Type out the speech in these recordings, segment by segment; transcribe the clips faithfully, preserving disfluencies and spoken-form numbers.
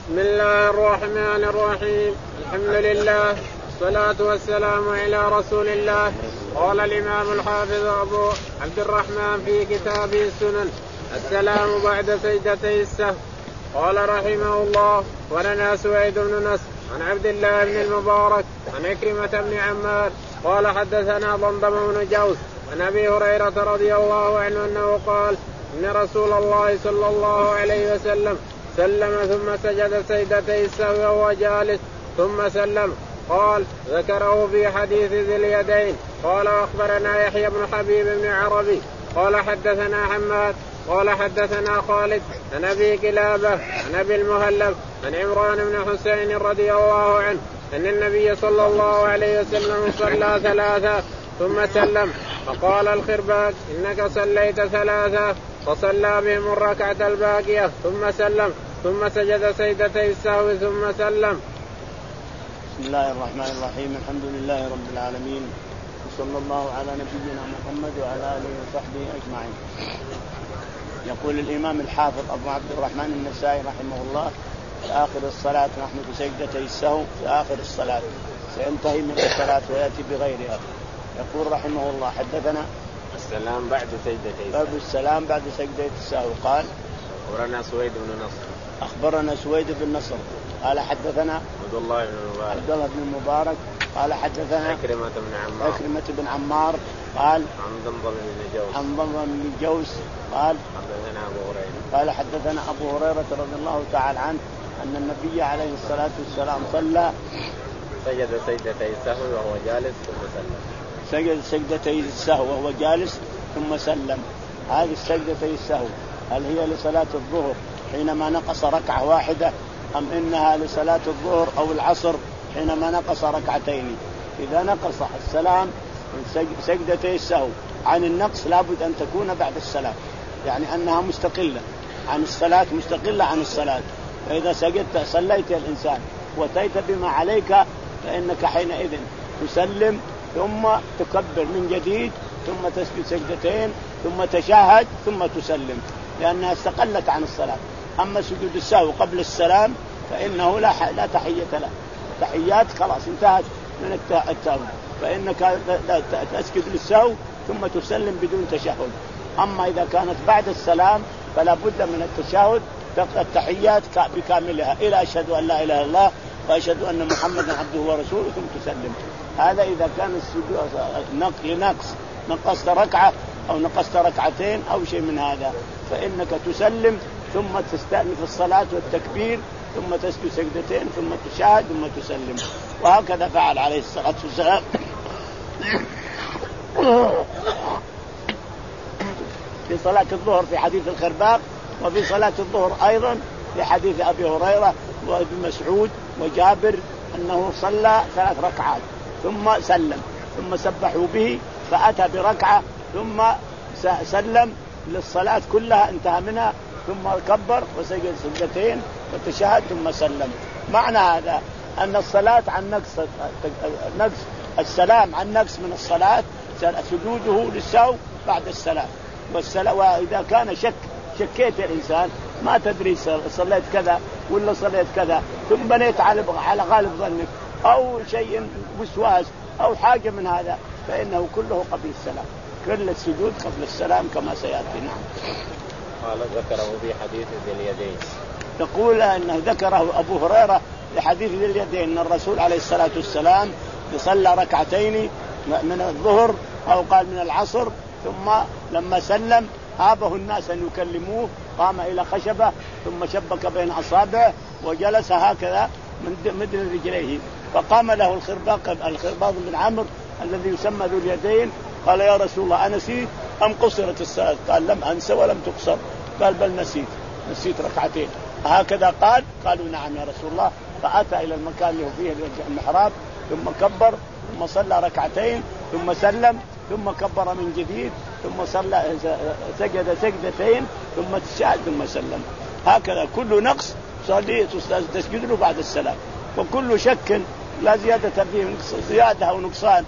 بسم الله الرحمن الرحيم. الحمد لله والصلاة والسلام على رسول الله. قال الإمام الحافظ أبو عبد الرحمن في كتابه السنن: السلام بعد سجدتي السهو. قال رحمه الله: ولنا سويد بن نصر عن عبد الله بن المبارك عن عكرمة بن عمار قال حدثنا ضمضم بن جوز عن أبي هريرة رضي الله عنه أنه قال: إن رسول الله صلى الله عليه وسلم سلم ثم سجد سجدتي السهو وهو جالس ثم سلم. قال: ذكره في حديث ذي اليدين. قال: أخبرنا يحيى بن حبيب بن عربي قال حدثنا حماد قال حدثنا خالد عن أبي كلابة عن أبي المهلب عن عمران بن حسين رضي الله عنه أن النبي صلى الله عليه وسلم صلى ثلاثة ثم سلم. فقال الخرباق: إنك صليت ثلاثة. فصلى بهم الركعة الباقية ثم سلم ثم سجد سجدتي السهو ثم سلم. بسم الله الرحمن الرحيم. الحمد لله رب العالمين، وصلى الله على نبينا محمد وعلى آله وصحبه أجمعين. يقول الإمام الحافظ أبو عبد الرحمن النسائي رحمه الله: في آخر الصلاة، نحن في سجدتي السهو في آخر الصلاة، سينتهي من الصلاة ويأتي بغيرها. يقول رحمه الله: حدثنا السلام بعد سجدتي باب السلام بعد سجدتي السهو. قال: أخبرنا سويد بن نصر أخبرنا سويد بن نصر قال حدثنا عبد الله بن المبارك عبد الله بن المبارك قال حدثنا عكرمة بن عمار عكرمة بن عمار قال عن ضمضم بن جوز عن ضمضم بن جوز قال حدثنا أبو هريرة قال حدثنا أبو هريرة رضي الله تعالى عنه أن النبي عليه الصلاة والسلام صلى سجد سجدتي السهو وهو جالس ثم سلم. سجد سجدتي السهو وهو جالس ثم سلم. هذه السجدتي السهو هل هي لصلاة الظهر حينما نقص ركعة واحدة، أم إنها لصلاة الظهر أو العصر حينما نقص ركعتين؟ إذا نقص السلام من سجدتي السهو عن النقص لابد أن تكون بعد السلام، يعني أنها مستقلة عن الصلاة، مستقلة عن الصلاة. فإذا سجدت صليت الإنسان وأتيت بما عليك فإنك حينئذ تسلم ثم تكبر من جديد ثم تسجد سجدتين ثم تشهد ثم تسلم، لأنها استقلت عن الصلاة. أما سجود السهو قبل السلام فإنه لا لا تحية له، تحيات خلاص انتهت من التهود، فإنك تسجد للسهو ثم تسلم بدون تشهد. أما إذا كانت بعد السلام فلا بد من التشهد، التحيات بكاملها إلى أشهد أن لا إله إلا الله وأشهد أن محمدا عبده ورسوله ثم تسلم. هذا إذا كان السجود لنقص، نقصت ركعة أو نقصت ركعتين أو شيء من هذا، فإنك تسلم ثم تستأنف الصلاة والتكبير ثم تسجد سجدتين ثم تشهد ثم تسلم. وهكذا فعل عليه الصلاة والسلام في صلاة الظهر في حديث الخرباق، وفي صلاة الظهر أيضا في حديث أبي هريرة وابن مسعود وجابر أنه صلى ثلاث ركعات ثم سلم ثم سبحوا به فأتى بركعة ثم سلم للصلاة كلها انتهى منها ثم كبر وسجد سجدتين وتشهد ثم سلم. معنى هذا أن الصلاة عن نقص نقص السلام عن نقص من الصلاة سجوده للسهو بعد السلام. وإذا كان شك شكيت الإنسان ما تدري صليت كذا ولا صليت كذا ثم بنيت على على غالب ظنك أو شيء وسواس أو حاجة من هذا فإنه كله قبل السلام، كل السجود قبل السلام كما سيأتي. نعم. قال: ذكره في حديث ذي اليدين. يقول أنه ذكره أبو هريرة في حديث ذي اليدين أن الرسول عليه الصلاة والسلام صلى ركعتين من الظهر أو قال من العصر، ثم لما سلم هابه الناس أن يكلموه، قام إلى خشبة ثم شبك بين أصابعه وجلس هكذا من مدن رجليه، فقام له الخرباق الخرباق بن عمرو الذي يسمى ذو اليدين قال: يا رسول الله أنسيت أم قصرت الصلاة؟ قال: لم أنسى ولم تقصر. قال: بل نسيت نسيت ركعتين. هكذا قال. قالوا: نعم يا رسول الله. فأتى إلى المكان اللي هو فيه المحراب ثم كبر ثم صلى ركعتين ثم سلم ثم كبر من جديد ثم صلى سجد سجدتين ثم تشهد ثم سلم. هكذا كل نقص تسجد له بعد السلام، وكل شك لا زيادة فيه زيادة أو نقصان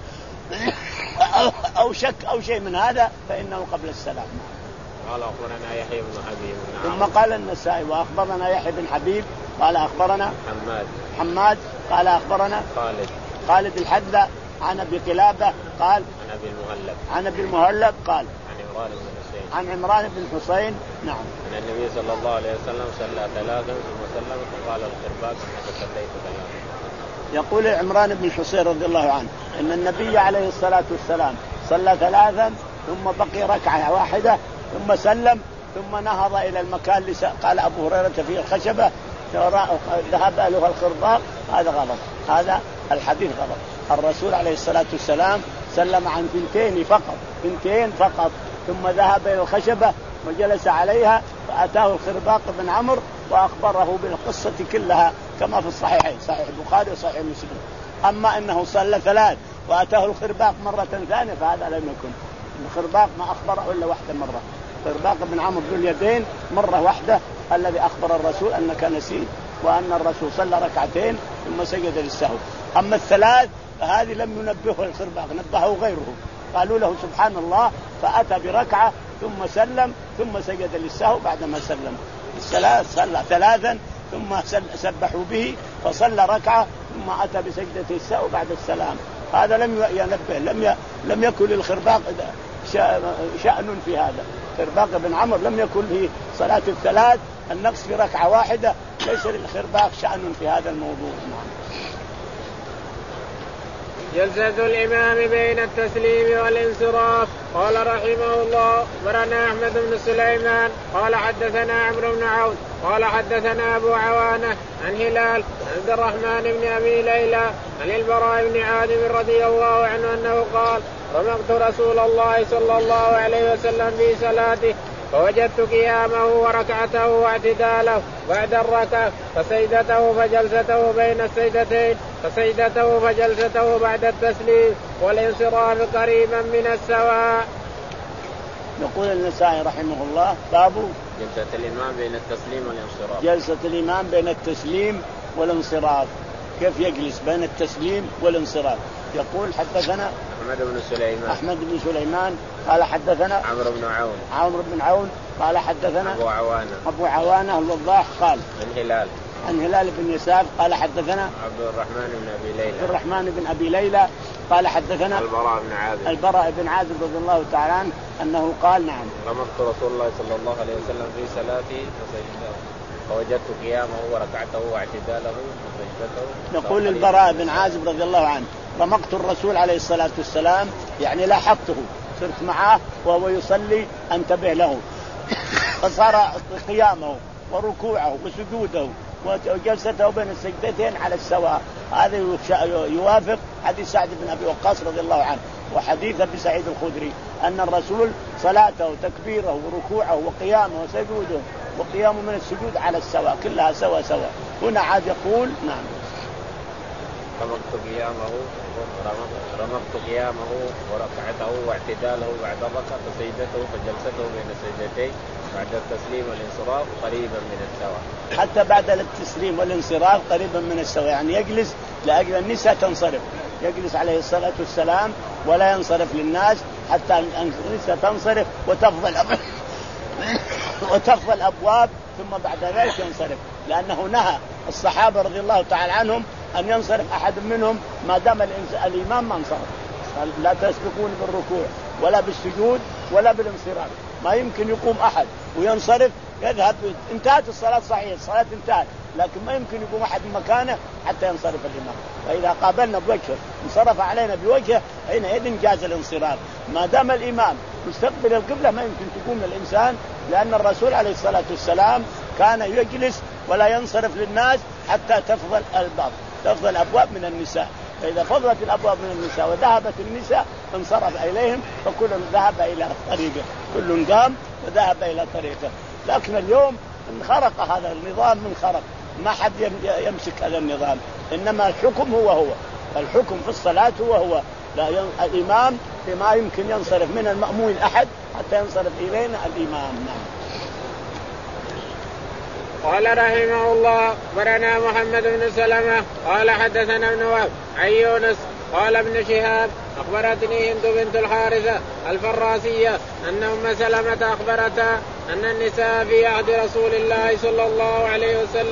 أو شك أو شيء من هذا فإنه قبل السلام. قال: أخبرنا يحيى بن حبيب ثم قال النسائي: وأخبرنا يحيى بن حبيب قال أخبرنا حماد حماد قال أخبرنا خالد خالد الحذاء عن أبي قلابة قال عن أبي المهلب عن أبي المهلب قال عن عمران بن حسين عن عمران بن حسين نعم أن النبي صلى الله عليه وسلم صلى ثلاثا ثم سلم فقال الخرباق إنك صليت ثلاثا. يقول عمران بن حسين رضي الله عنه أن النبي عليه الصلاة والسلام صلى ثلاثا ثم بقي ركعة واحدة ثم سلم ثم نهض إلى المكان اللي قال أبو هريرة فيه الخشبة ذهب له الخرباق. هذا غلط، هذا الحديث غلط. الرسول عليه الصلاة والسلام سلم عن ثنتين فقط ثنتين فقط ثم ذهب إلى الخشبة وجلس عليها فأتاه الخرباق بن عمرو وأخبره بالقصة كلها كما في الصحيحين صحيح البخاري وصحيح مسلم. أما أنه صلى ثلاث وأتاه الخرباق مرة ثانية فهذا لم يكن. الخرباق ما أخبره إلا واحدة مرة، خرباق بن عمرو ذو اليدين مرة واحدة الذي أخبر الرسول أنك نسيت وأن الرسول صلى ركعتين ثم سجد للسهو. أما الثلاث فهذه لم ينبهه الخرباق، نبهه غيره، قالوا له سبحان الله فأتى بركعة ثم سلم ثم سجد للسهو بعدما سلم. الثلاث صلى ثلاثا ثم سبحوا به فصلى ركعة ثم أتى بسجدة السهو بعد السلام. هذا لم ينبه، لم لم يكن للخرباق شأن في هذا. خرباق بن عمرو لم يكن في صلاة الثلاث النقص في ركعة واحدة، ليس للخرباق شأن في هذا الموضوع. جلسة الإمام بين التسليم والانصراف. قال رحمه الله أخبرنا أحمد بن سليمان قال حدثنا عمرو بن عون قال حدثنا أبو عوانة عن هلال عبد الرحمن بن أبي ليلى عن البراء بن عازب رضي الله عنه أنه قال رمقت رسول الله صلى الله عليه وسلم في صلاته فوجدت قيامه وركعته واعتداله بعد الركعة فسجدته فجلسته بين السجدتين فسجدته فجلسته بعد التسليم والانصراف قريبا من السواء. يقول النسائي رحمه الله باب جلسة الإمام بين التسليم والانصراف. جلسة الإمام بين التسليم والانصراف، كيف يجلس بين التسليم والانصراف؟ يقول حدثنا أحمد بن سليمان أحمد بن سليمان قال حدثنا عمرو بن عون عمرو بن عون قال حدثنا أبو عوانة أبو عوانة الوضاح قال عن هلال عن هلال بن يسار قال حدثنا عبد الرحمن بن أبي ليلى عبد الرحمن بن أبي ليلى قال حدثنا البراء بن عازب البراء بن عازب رضي الله تعالى عنه أنه قال نعم رمقت رسول الله صلى الله عليه وسلم في صلاته فوجدت قيامه وركعته واعتداله وسجدته. يقول البراء بن عازب رضي الله عنه رمقت الرسول عليه الصلاة والسلام يعني لاحقته، صرت معه وهو يصلي أنتبه له فصار قيامه وركوعه وسجوده وجلسته بين السجدتين على السواء. هذا يوافق حديث سعد بن أبي وقاص رضي الله عنه وحديث أبي سعيد الخدري أن الرسول صلاته وتكبيره وركوعه وقيامه وسجوده وقيامه من السجود على السواء كلها سوا سوا. هنا عاد يقول نعم رمقت قيامه رمقت قيامه وركعته واعتداله بعد الركعة فسجدته فجلسته بين السجدتين بعد التسليم والانصراف قريبا من السواء. حتى بعد التسليم والانصراف قريبا من السواء، يعني يجلس لأجل النساء تنصرف، يجلس عليه الصلاة والسلام ولا ينصرف للناس حتى النساء تنصرف وتفضل وتفضل الأبواب ثم بعد ذلك ينصرف، لأنه نهى الصحابة رضي الله تعالى عنهم أن ينصرف أحد منهم ما دام الإمام ما انصرف. لا تسبقون بالركوع ولا بالسجود ولا بالانصراف، ما يمكن يقوم أحد وينصرف يذهب. انتهت الصلاة صحيح، الصلاة انتهت، لكن ما يمكن يقوم أحد من مكانه حتى ينصرف الإمام. فإذا قابلنا بوجهه انصرف علينا بوجهه حينئذ جاز الانصراف. ما دام الإمام مستقبل القبلة ما يمكن تقوم الإنسان، لأن الرسول عليه الصلاة والسلام كان يجلس ولا ينصرف للناس حتى تفضل الباب تفضل الأبواب من النساء. فإذا فضلت الأبواب من النساء وذهبت النساء انصرف إليهم فكل ذهب إلى طريقه، كل قام وذهب إلى طريقه. لكن اليوم انخرق هذا النظام، من خرق ما حد يمسك هذا النظام، إنما الحكم هو هو الحكم في الصلاة هو هو لا ين... الإمام ما يمكن ينصرف من المأمون أحد حتى ينصرف إلينا الإمام. نعم. قال رحمه الله أخبرنا محمد بن سلمة قال حدثنا ابن وهب عن يونس قال ابن شهاب أخبرتني هند بنت الحارثة الفراسية أن أم سلمة أخبرتها أن النساء في عهد رسول الله صلى الله عليه وسلم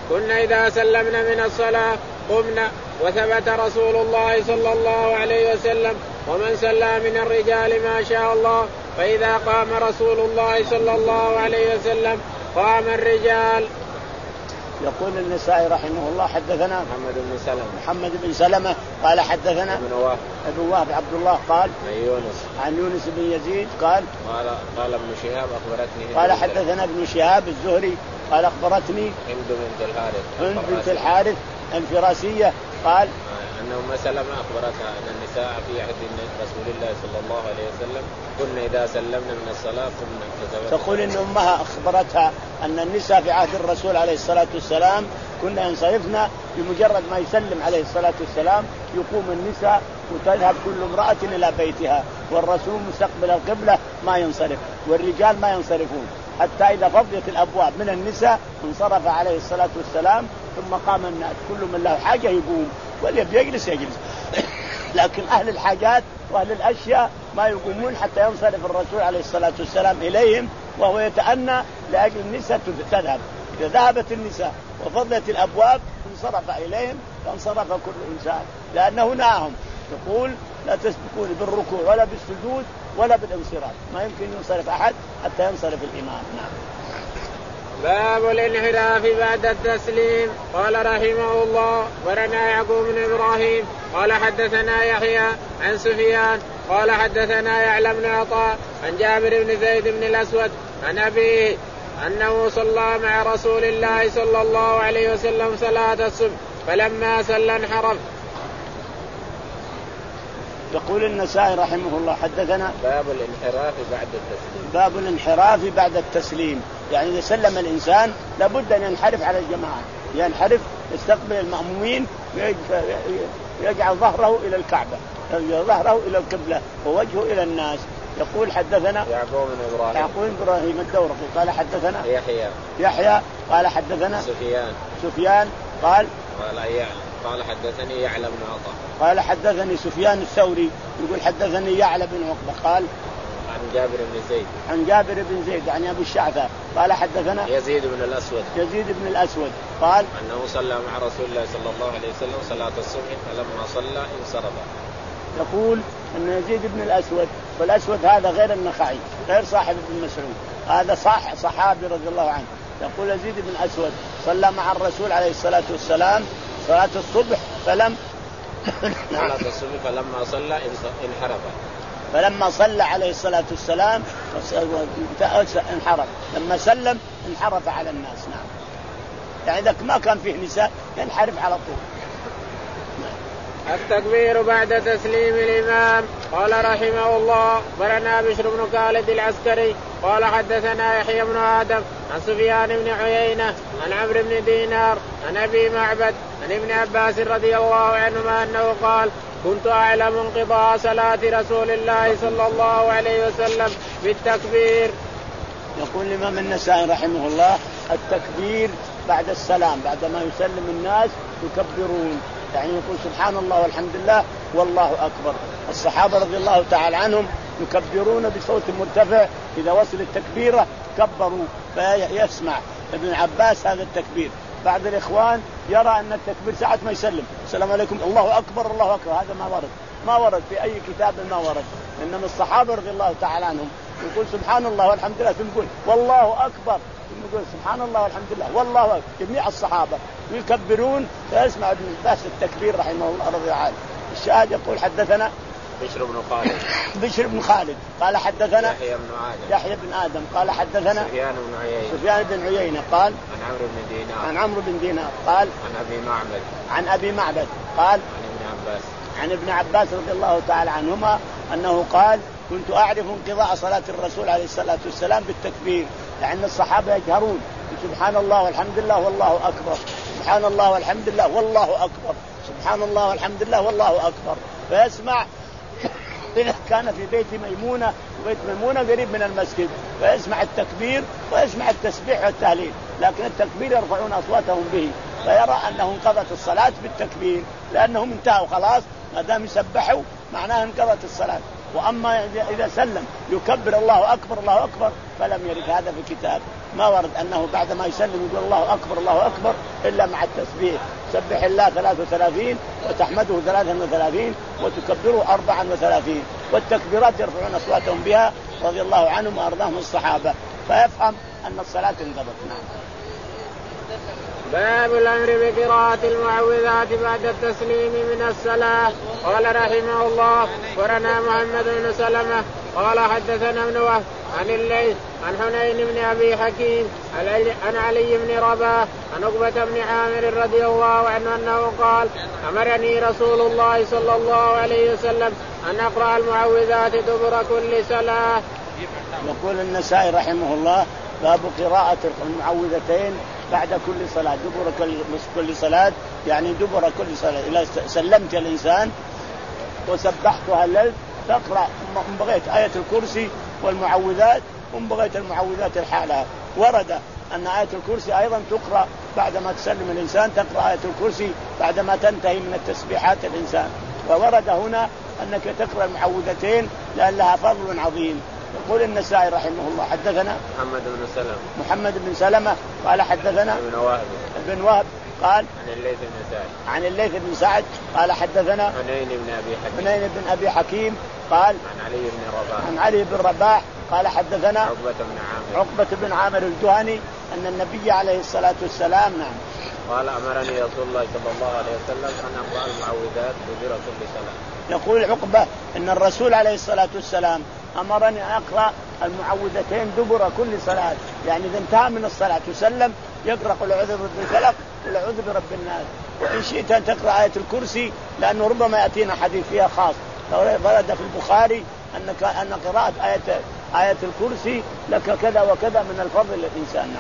كنا إذا سلمنا من الصلاة قمنا. وثبت رسول الله صلى الله عليه وسلم ومن صلى من الرجال ما شاء الله، فإذا قام رسول الله صلى الله عليه وسلم قام الرجال. يقول النسائي رحمه الله حدثنا محمد بن سلمة محمد بن سلمة قال حدثنا ابن وهب ابن وهب عبد الله قال عن يونس عن يونس بن يزيد قال قال قال ابن شهاب أخبرتني قال حدثنا ابن شهاب الزهري قال أخبرتني هند بنت الحارث هند بنت الحارث الفراسية قال أن أم سلمة أخبرتها أن النساء في عهد رسول الله صلى الله عليه وسلم كنا إذا سلمنا من الصلاة قمنا. تقول إن أمها أخبرتها أن النساء في عهد الرسول عليه الصلاة والسلام كنا ينصرفنا بمجرد ما يسلم عليه الصلاة والسلام يقوم النساء وتذهب كل امرأة إلى بيتها، والرسول مستقبل القبلة ما ينصرف، والرجال ما ينصرفون حتى إذا فضيت الأبواب من النساء انصرف عليه الصلاة والسلام، ثم قام الناس كل من له حاجة يقوم، واللي يجلس يجلس. لكن أهل الحاجات وأهل الأشياء ما يقومون حتى ينصرف الرسول عليه الصلاة والسلام إليهم، وهو يتأنى لأجل النساء تذهب. إذا ذهبت النساء وفضلت الأبواب انصرف إليهم فانصرف كل إنسان، لأنه ناهم يقول لا تسبقون بالركوع ولا بالسجود ولا بالانصراف، ما يمكن ينصرف أحد حتى ينصرف الإمام. نعم. باب الانحراف بعد التسليم. قال رحمه الله ورنا يعقوب بن إبراهيم قال حدثنا يحيى عن سفيان قال حدثنا يعلى بن عطاء عن جابر بن زيد بن الأسود عن أبيه أنه صلى مع رسول الله صلى الله عليه وسلم صلاة الصبح فلما صلى انحرف. يقول النسائي رحمه الله حدثنا باب الانحراف بعد التسليم. باب الانحراف بعد التسليم، يعني إذا سلم الإنسان لابد أن ينحرف على الجماعة، ينحرف يستقبل المأمومين ويجعل ظهره إلى الكعبة، يجعل ظهره إلى القبلة ووجهه إلى الناس. يقول حدثنا يعقوب بن إبراهيم يعقوب بن إبراهيم الدورقي قال حدثنا يحيى يحيى قال حدثنا سفيان سفيان قال قال يعلى قال حدثني يعلى بن عطاء قال حدثني سفيان الثوري يقول حدثني يعلى بن عقبة قال عن جابر بن زيد عن جابر بن زيد عن أبي الشعثاء قال حدثنا يزيد بن الأسود يزيد بن الأسود قال أنه صلى مع رسول الله صلى الله عليه وسلم صلاة الصبح فلما صلى انصرف. يقول أن يزيد بن الأسود، والأسود هذا غير النخعي غير صاحب ابن مسعود، هذا صح صحابي رضي الله عنه. يقول يزيد بن الأسود صلى مع الرسول عليه الصلاة والسلام صلاة الصبح فلم صلاة الصبح فلما صلى انحرف فلما صلى عليه الصلاة والسلام انحرف، لما سلم انحرف على الناس. نعم، يعني إذا ما كان فيه نساء ينحرف على طول. التكبير بعد تسليم الإمام. قال رحمه الله برنا بشر بن خالد العسكري قال حدثنا يحيى بن آدم عن سفيان بن عيينة عن عمرو بن دينار عن أبي معبد عن ابن عباس رضي الله عنهما أنه قال كنت أعلم انقضاء صلاة رسول الله صلى الله عليه وسلم بالتكبير. يقول الإمام النسائي رحمه الله التكبير بعد السلام، بعد ما يسلم الناس يكبرون، يعني يقول سبحان الله والحمد لله والله أكبر. الصحابة رضي الله تعالى عنهم يكبرون بصوت مرتفع، إذا وصل التكبيرة كبروا فيسمع ابن عباس هذا التكبير. بعض الإخوان يرى أن التكبير ساعة ما يسلم السلام عليكم الله أكبر الله أكبر، هذا ما ورد، ما ورد في أي كتاب، ما ورد. إنما الصحابة رضي الله تعالى عنهم يقول سبحان الله والحمد لله ثم يقول والله أكبر، ثم يقول سبحان الله والحمد لله والله أكبر. جميع الصحابة يكبرون فيسمع ابن عباس التكبير رحمه الله رضي الله عنه. الشاهد يقول حدثنا بشر بن خالد بشر بن خالد قال حدثنا يحيى بن آدم يحيى بن آدم قال حدثنا سفيان بن عيينة سفيان بن عيينة قال عن عمرو بن دينار عن عمرو بن دينار قال عن أبي معبد عن أبي معبد قال عن ابن عباس عن ابن عباس رضي الله تعالى عنهما أنه قال كنت أعرف انقضاء صلاة الرسول عليه الصلاة والسلام بالتكبير، لأن الصحابة يجهرون سبحان الله والحمد لله والله أكبر، سبحان الله والحمد لله والله أكبر، سبحان الله والحمد لله والله أكبر. فيسمع إذا كان في بيت ميمونة، وبيت ميمونة قريب من المسجد، فيسمع التكبير ويسمع التسبيح والتهليل، لكن التكبير يرفعون أصواتهم به، فيرى أنه انقضت الصلاة بالتكبير، لأنهم انتهوا خلاص، ما دام يسبحوا معناه انقضت الصلاة. وأما إذا سلم يكبر الله أكبر الله أكبر فلم يرد هذا في الكتاب. ما ورد أنه بعد ما يسلم يقول الله أكبر الله أكبر إلا مع التسبيح. سبح الله ثلاث وثلاثين وتحمده ثلاثا وثلاثين وتكبره أربعا وثلاثين. والتكبيرات يرفعون أصواتهم بها رضي الله عنهم وأرضاهم الصحابة. فيفهم أن الصلاة انقضت. نعم. باب الأمر بقراءة المعوذات بعد التسليم من الصلاة. قال رحمه الله ورنا محمد بن سلمة قال حدثنا ابن وهب عن الليث عن حنين بن أبي حكيم عن علي بن رباح عن عقبة بن عامر رضي الله عنه أنه قال أمرني رسول الله صلى الله عليه وسلم أن أقرأ المعوذات دبر كل صلاة. يقول النسائي رحمه الله باب قراءة المعوذتين بعد كل صلاة. دبر كل صلاة يعني دبر كل صلاة. إذا سلمت الإنسان وسبحت هللت تقرأ إن بغيت آية الكرسي والمعوذات وإن بغيت المعوذات الحالة. ورد أن آية الكرسي أيضا تقرأ بعد ما تسلم الإنسان، تقرأ آية الكرسي بعد ما تنتهي من التسبيحات الإنسان. وورد هنا أنك تقرأ المعوذتين لأن لها فضل عظيم. يقول النسائي رحمه الله حدثنا محمد بن سلمة محمد بن سلمة قال حدثنا ابن وهب ابن وهب قال عن الليث بن سعد عن الليث بن سعد قال حدثنا حنين بن أبي حكيم حنين بن أبي حكيم قال عن علي بن رباح عن علي بن رباح قال حدثنا عقبة بن عامر عقبة بن عامر الجهني أن النبي عليه الصلاة والسلام نعم قال أمرني رسول الله صلى الله عليه وسلم أن أقرأ المعوذات دبر كل صلاة. يقول عقبة أن الرسول عليه الصلاة والسلام أمرني أن أقرأ المعوذتين دبر كل صلاة، يعني إذا انتهى من الصلاة تسلم يقرأ قل أعوذ برب الفلق قل أعوذ برب الناس. وإن شئت أن تقرأ آية الكرسي لأنه ربما يأتينا حديث فيها خاص. ورد في البخاري أنك أن قراءة آية آية الكرسي لك كذا وكذا من الفضل للإنسان.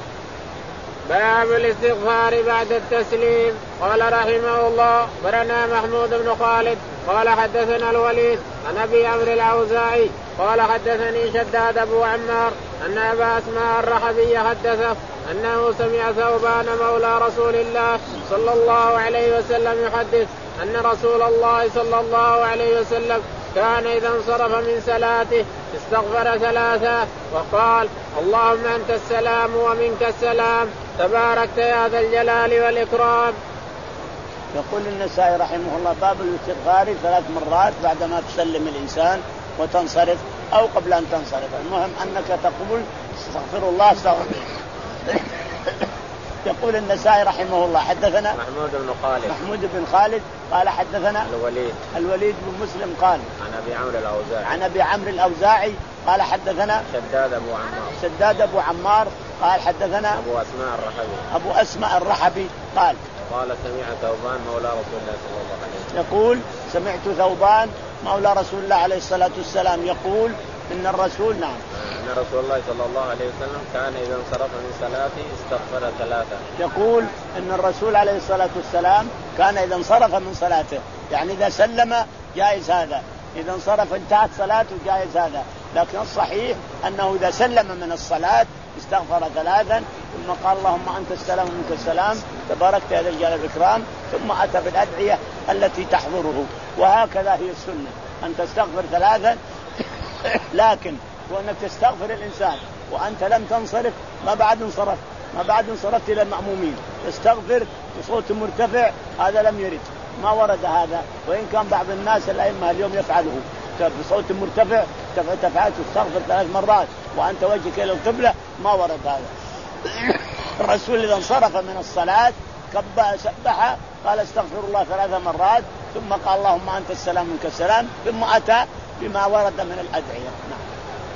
باب الاستغفار بعد التسليم. قال رحمه الله برنا محمود بن خالد قال حدثنا الوليد عن أبي عمرو الأوزاعي قال حدثني شداد أبو عمار أن أبا أسماء الرحبي حدثه أنه سمع ثوبان مولى رسول الله صلى الله عليه وسلم يحدث أن رسول الله صلى الله عليه وسلم كان إذا انصرف من صلاته استغفر ثلاثة وقال اللهم أنت السلام ومنك السلام تباركت يا ذا الجلال والإكرام. يقول النسائي رحمه الله باب الاستغفار ثلاث مرات بعدما تسلم الإنسان وتنصرف أو قبل أن تنصرف. المهم أنك تقول استغفر الله استغفر. يقول النسائي رحمه الله حدثنا محمود بن خالد محمود بن خالد قال حدثنا الوليد الوليد بن مسلم قال عن أبي عمرو الأوزاعي عن أبي عمرو الأوزاعي قال حدثنا شداد أبو عمار شداد أبو عمار قال حدثنا أبو أسماء الرحبي أبو أسماء الرحبي قال قال سمع ثوبان مولى رسول الله صلى الله عليه وسلم يقول سمعت ثوبان مولى رسول الله عليه الصلاة والسلام يقول إن الرسول نعم أن رسول الله صلى الله عليه وسلم كان إذا انصرف من صلاته استغفر ثلاثة. يقول إن الرسول عليه الصلاة والسلام كان إذا انصرف من صلاته يعني إذا سلم جائز هذا، إذا انصرف انتهت صلاته جائز هذا، لكن الصحيح أنه إذا سلم من الصلاة استغفر ثلاثا ثم قال اللهم أنت السلام ومنك السلام تباركت يا ذا الجلال والإكرام ثم أتى بالأدعية التي تحضره. وهكذا هي السنة أن تستغفر ثلاثا لكن وأنك تستغفر الإنسان وأنت لم تنصرف ما بعد انصرفت ما بعد انصرفت إلى المأمومين تستغفر بصوت مرتفع هذا لم يرد ما ورد هذا. وإن كان بعض الناس الأئمة اليوم يفعله بصوت مرتفع تفعل تستغفر ثلاث مرات وأنت وجهك إلى القبلة ما ورد هذا. الرسول إذا انصرف من الصلاة كبه سبح قال استغفر الله ثلاث مرات ثم قال اللهم أنت السلام منك السلام ثم أتى بما ورد من الأدعية. نعم.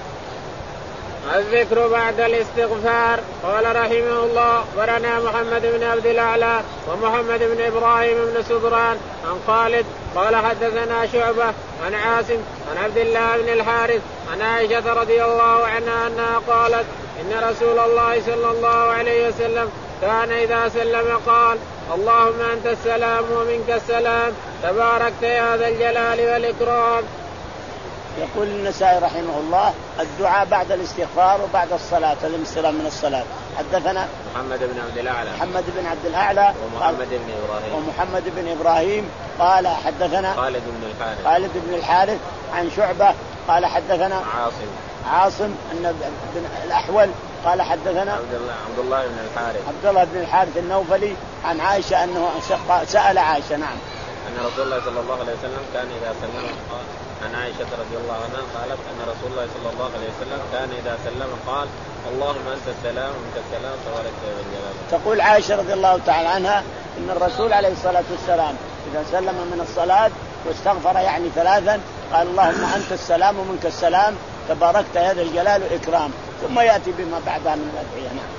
الذكر بعد الاستغفار. قال رحمه الله ورنا محمد بن عبد الأعلى ومحمد بن إبراهيم بن سبران عن خالد قال حدثنا شعبة عن عاصم عن عبد الله بن الحارث عن عائشة رضي الله عنها أنها قالت إن رسول الله صلى الله عليه وسلم كان إذا سلم قال اللهم أنت السلام ومنك السلام تباركت يا ذا الجلال والإكرام. يقول النسائي رحمه الله الدعاء بعد الاستغفار وبعد الصلاة الانصراف من الصلاة. حدثنا محمد بن عبد الأعلى محمد بن عبد الأعلى ومحمد بن إبراهيم ومحمد بن إبراهيم قال حدثنا خالد بن الحارث خالد بن الحارث عن شعبة قال حدثنا عاصم عاصم بن الأحول قال حدثنا عبد الله عبد الله بن الحارث عبد الله بن الحارث النوفلي عن عائشة أنه سأل عائشة نعم أن رسول الله صلى الله عليه وسلم كان إذا سلم قال عن عائشة رضي الله عنها قالت أن رسول الله صلى الله عليه وسلم كان إذا سلم قال اللهم أنت السلام ومنك السلام تبارك يا ذا الجلال. تقول عائشة رضي الله تعالى عنها إن الرسول عليه الصلاة والسلام إذا سلم من الصلاة واستغفر يعني ثلاثا قال اللهم أنت السلام ومنك السلام تباركت يا ذا الجلال والإكرام ثم يأتي بما بعدها من الأدعية. نعم.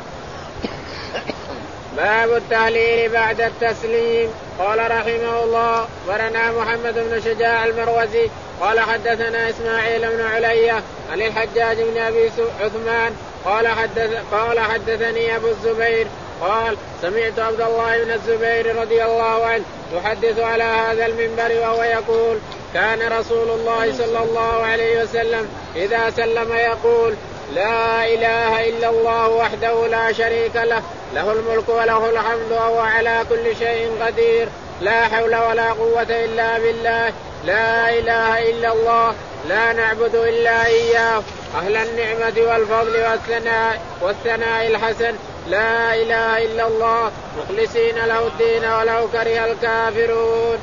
باب التهليل بعد التسليم. قال رحمه الله ورنا محمد بن شجاع المروزي قال حدثنا إسماعيل بن علية عن الحجاج بن أبي عثمان قال, حدث قال حدثني أبو الزبير قال سمعت عبد الله بن الزبير رضي الله عنه يحدث على هذا المنبر وهو يقول كان رسول الله صلى الله عليه وسلم إذا سلم يقول لا إله إلا الله وحده لا شريك له له الملك وله الحمد وهو على كل شيء قدير لا حول ولا قوة إلا بالله لا إله إلا الله لا نعبد إلا إياه أهل النعمة والفضل والثناء والثناء الحسن لا إله إلا الله مخلصين له الدين ولو كره الكافرون.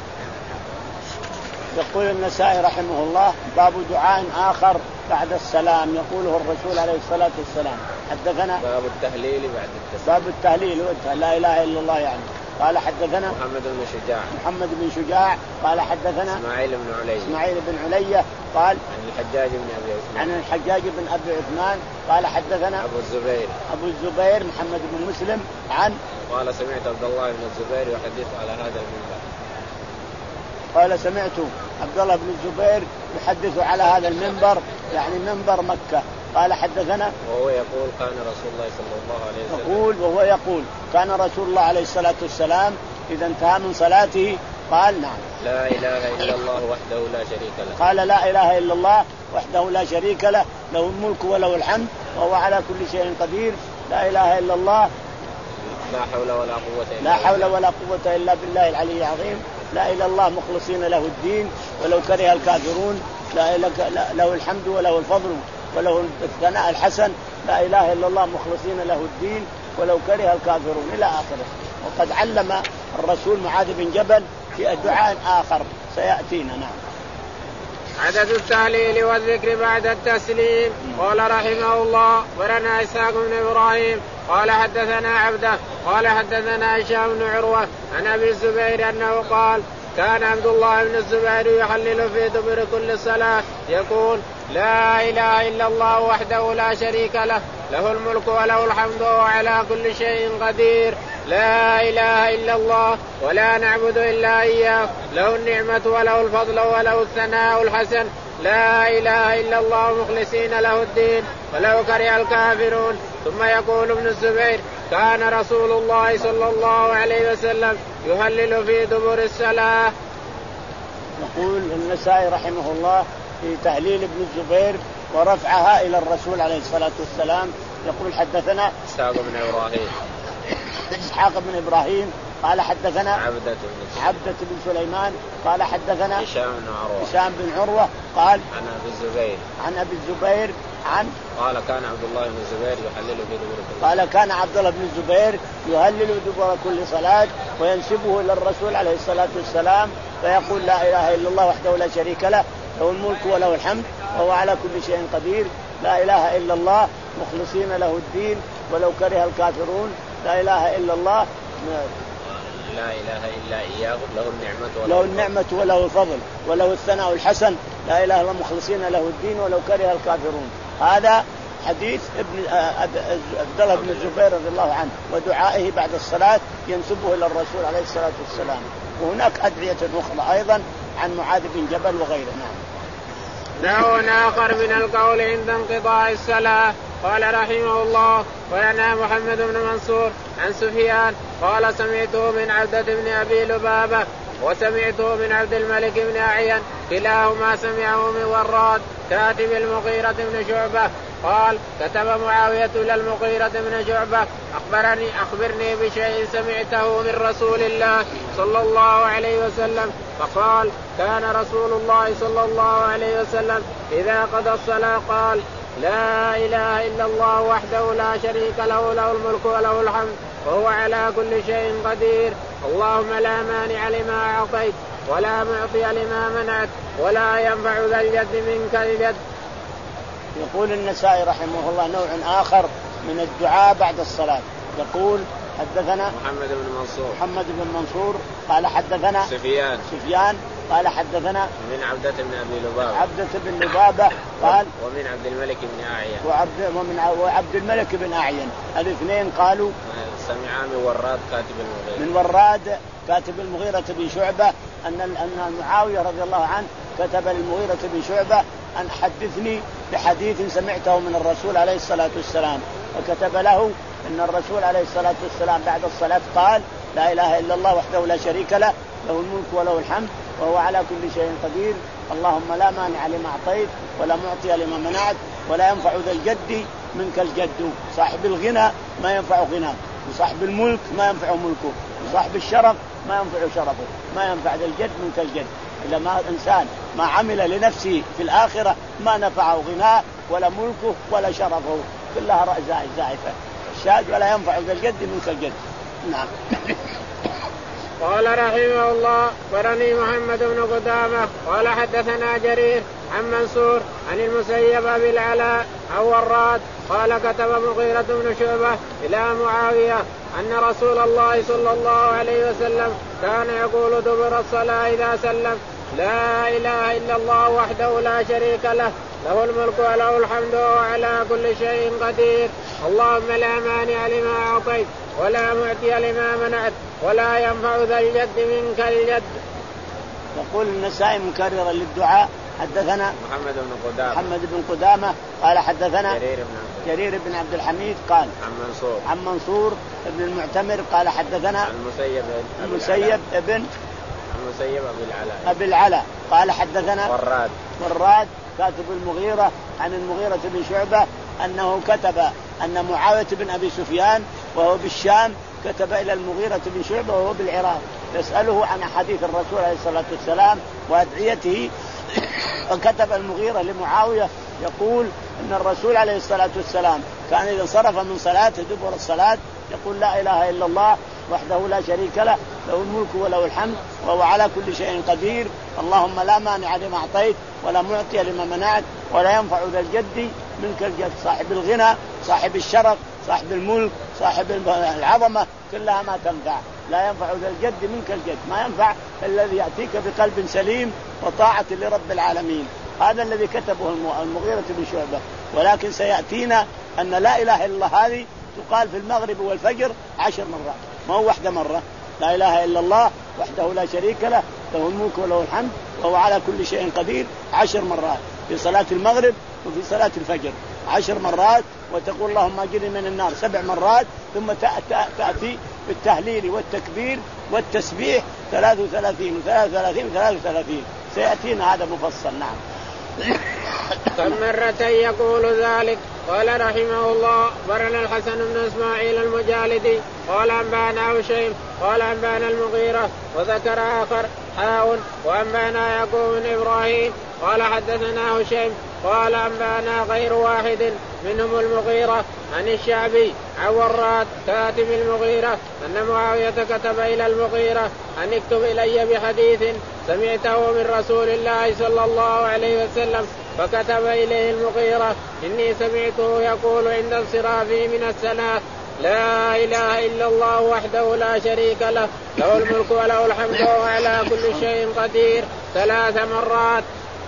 يقول النسائي رحمه الله باب دعاء آخر بعد السلام يقوله الرسول عليه الصلاة والسلام. حدثنا باب التهليل بعد التسليم. باب التهليل لا إله إلا الله يعني. قال حدثنا محمد بن شجاع محمد بن شجاع قال حدثنا إسماعيل بن علية إسماعيل بن علية قال عن الحجاج بن أبي عثمان عن الحجاج بن أبي عثمان قال حدثنا أبو الزبير أبو الزبير محمد بن مسلم عن قال سمعت عبد الله بن الزبير يحدث على هذا المنبر. قال سمعت عبد الله بن الزبير يحدث على هذا المنبر يعني منبر مكة. قال حدثنا وهو يقول كان رسول الله صلى الله عليه وسلم يقول وهو يقول كان رسول الله عليه الصلاة والسلام إذا انتهى من صلاته قال نعم لا إله إلا الله وحده لا شريك له قال لا إله إلا الله وحده لا شريك له له الملك وله الحمد وهو على كل شيء قدير لا إله إلا الله لا حول ولا قوة إلا لا حول ولا قوة إلا بالله العلي العظيم لا إله إلا الله مخلصين له الدين ولو كره الكافرون لا له الحمد وله الفضل وله الثناء الحسن لا إله إلا الله مخلصين له الدين ولو كره الكافرون إلى آخره. وقد علم الرسول معاذ بن جبل في دعاء آخر سيأتينا. نعم. عدد التهليل والذكر بعد التسليم. قال رحمه الله ورنا إسحاق بن إبراهيم قال حدثنا عبده قال حدثنا هشام بن عروة عن أبي الزبير أنه قال كان عبد الله بن الزبير يحلل في دبر كل صلاة يقول لا إله إلا الله وحده لا شريك له له الملك وله الحمد وهو على كل شيء قدير لا إله إلا الله ولا نعبد إلا إياه له النعمة وله الفضل وله الثناء الحسن لا إله إلا الله مخلصين له الدين ولو كره الكافرون. ثم يقول ابن الزبير كان رسول الله صلى الله عليه وسلم يهلل في دبر الصلاة. يقول النسائي رحمه الله في تهليل ابن الزبير ورفعها إلى الرسول عليه الصلاة والسلام. يقول حدثنا إسحاق بن إبراهيم إسحاق بن إبراهيم قال حدثنا عبدة بن عبدة بن سليمان قال حدثنا هشام بن عروة هشام بن عروة قال عن أبي الزبير عن أبي الزبير عن قال كان عبد الله بن الزبير يحلل في دبر كل قال كان عبد الله بن الزبير يهلل دبر كل صلاة وينسبه إلى الرسول عليه الصلاة والسلام فيقول لا إله إلا الله وحده لا شريك له له الملك وله الحمد وهو على كل شيء قدير لا إله إلا الله مخلصين له الدين ولو كره الكافرون لا إله إلا الله لا إله إلا إياه له النعمة وله له النعمة وله الفضل وله الثناء الحسن لا إله إلا الله مخلصين له الدين ولو كره الكافرون. هذا حديث ابن عبد الله بن الزبير رضي الله عنه ودعائه بعد الصلاة ينسبه إلى الرسول عليه الصلاة والسلام. وهناك أدعية أخرى أيضا عن معاذ بن جبل وغيره. نعم. نوع آخر من القول عند انقضاء الصلاة. قال رحمه الله ولنا محمد بن منصور عن سفيان قال سمعته من عبدة بن أبي لبابة وسمعته من عبد الملك بن أعين كلاهما سمعه من وراد كاتب المغيرة بن شعبة قال كتب معاوية إلى المغيرة بن شعبة أخبرني أخبرني بشيء سمعته من رسول الله صلى الله عليه وسلم فقال كان رسول الله صلى الله عليه وسلم إذا قضى الصلاة قال لا إله إلا الله وحده لا شريك له له الملك وله الحمد وهو على كل شيء قدير اللهم لا مانع لما أعطيت ولا معطي لما منعت ولا ينفع ذا اليد منك اليد. يقول النسائي رحمه الله نوع آخر من الدعاء بعد الصلاة. يقول حدثنا محمد بن منصور محمد بن منصور قال حدثنا سفيان سفيان قال حدثنا من عبدة بن أبي لبابة عبدة بن لبابة قال ومن عبد الملك بن أعين وعبد ومن وعبد الملك بن أعين الاثنين قالوا سمعا من وراد كاتب المغيرة من وراد كاتب المغيرة بن شعبة أن أن معاوية رضي الله عنه كتب للمغيرة بن شعبة أن حدثني بحديث سمعته من الرسول عليه الصلاة والسلام وكتب له أن الرسول عليه الصلاة والسلام بعد الصلاة قال لا إله إلا الله وحده لا شريك له له الملك وله الحمد وهو على كل شيء قدير اللهم لا مانع لما أعطيت ولا معطي لما منعت ولا ينفع ذا الجد منك الجد. صاحب الغنى ما ينفع غناه وصاحب الملك ما ينفع ملكه وصاحب الشرف ما ينفع شرفه ما ينفع ذا الجد منك الجد. إذا ما إنسان ما عمل لنفسه في الآخرة ما نفعه غناه ولا ملكه ولا شرفه كلها رأي زائفة الشاهد ولا ينفع ذا الجد منك الجد. نعم. قال رحمه الله أخبرني محمد بن قدامة قال حدثنا جرير عن منصور عن المسيب أبي العلاء عن وراد قال كتب مغيرة بن شعبة إلى معاوية أن رسول الله صلى الله عليه وسلم كان يقول دبر الصلاة إذا سلم لا إله إلا الله وحده لا شريك له له الملك وله الحمد وهو على كل شيء قدير اللهم لا مانع لما أعطيت ولا معطي لما منعت ولا ينفع ذا اليد منك اليد. يقول النسائي مكررا للدعاء حدثنا محمد بن قدامة محمد بن قدامة قال حدثنا جرير بن, جرير بن عبد الحميد قال عن منصور عن منصور بن المعتمر قال حدثنا المسيب المسيب ابن المسيب أبي العلاء أبي العلاء قال حدثنا وراد وراد كاتب المغيرة عن المغيرة بن شعبة أنه كتب أن معاوية بن أبي سفيان وهو بالشام كتب إلى المغيرة بن شعبة وهو بالعراق يسأله عن حديث الرسول عليه الصلاة والسلام وأدعيته وكتب المغيرة لمعاوية يقول أن الرسول عليه الصلاة والسلام كان إذا انصرف من صلاته دبر الصلاة يقول لا إله إلا الله وحده لا شريك له له الملك وله الحمد وهو على كل شيء قدير اللهم لا مانع لما أعطيت ولا معطي لما منعت ولا ينفع ذا الجد منك الجد. صاحب الغنى صاحب الشرف صاحب الملك صاحب العظمة كلها ما تنفع لا ينفع ذا الجد منك الجد ما ينفع الذي يأتيك بقلب سليم وطاعة لرب العالمين. هذا الذي كتبه المغيرة بن شعبة ولكن سيأتينا أن لا إله إلا الله هذه تقال في المغرب والفجر عشر مرات ما هو واحدة مرة. لا إله إلا الله وحده لا شريك له له الملك وله الحمد وهو على كل شيء قدير عشر مرات في صلاة المغرب وفي صلاة الفجر عشر مرات وتقول اللهم أجرني من النار سبع مرات ثم تأتي بالتهليل والتكبير والتسبيح ثلاث وثلاثين وثلاث وثلاثين وثلاث وثلاثين سيأتينا هذا مفصل. نعم. كم مرة يقول ذلك؟ قال رحمه الله برنا الحسن بن إسماعيل المجالدي قال أنبانا هشيم قال أنبانا المغيرة وذكر آخر حاء وأنبانا يعقوب بن إبراهيم قال حدثنا هشيم قال أنبانا غير واحد منهم المغيرة عن الشعبي عن وراد كاتب المغيرة أن معاوية كتب إلى المغيرة أن اكتب إلي بحديث سمعته من رسول الله صلى الله عليه وسلم فكتب إليه المغيرة إني سمعته يقول عند انصرافه من الصلاة لا إله إلا الله وحده لا شريك له له الملك وله الحمد وهو على كل شيء قدير ثلاث مرات.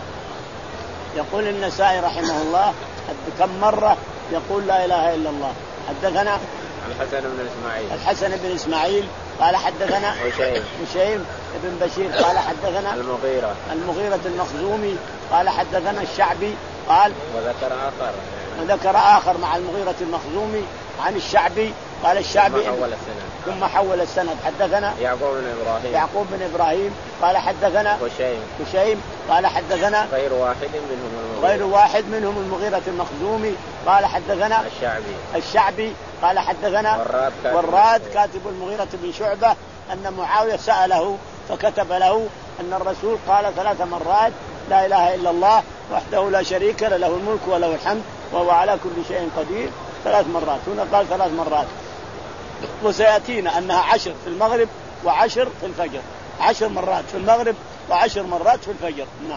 يقول النسائي رحمه الله كم مرة يقول لا إله إلا الله؟ حدثنا الحسن بن إسماعيل الحسن بن إسماعيل قال حدثنا هشيم هشيم بن بشير قال حدثنا المغيرة المغيرة المخزومي قال حدثنا الشعبي قال وذكر آخر وذكر آخر مع المغيرة المخزومي عن الشعبي قال الشعبي ثم حول السند ثم حول السند حدثنا يعقوب بن إبراهيم يعقوب بن إبراهيم قال حدثنا هشيم هشيم قال حدثنا غير واحد منهم المغيرة غير واحد منهم المغيرة المخزومي قال حدثنا الشعبي الشعبي قال حدثنا والراد كاتب, والراد كاتب المغيرة بن شعبة أن معاوية سأله فكتب له أن الرسول قال ثلاث مرات لا إله إلا الله وحده لا شريك له له الملك وله الحمد وهو على كل شيء قدير ثلاث مرات. هنا قال ثلاث مرات وسيأتينا أنها عشر في المغرب وعشر في الفجر عشر مرات في المغرب وعشر مرات في الفجر. نعم.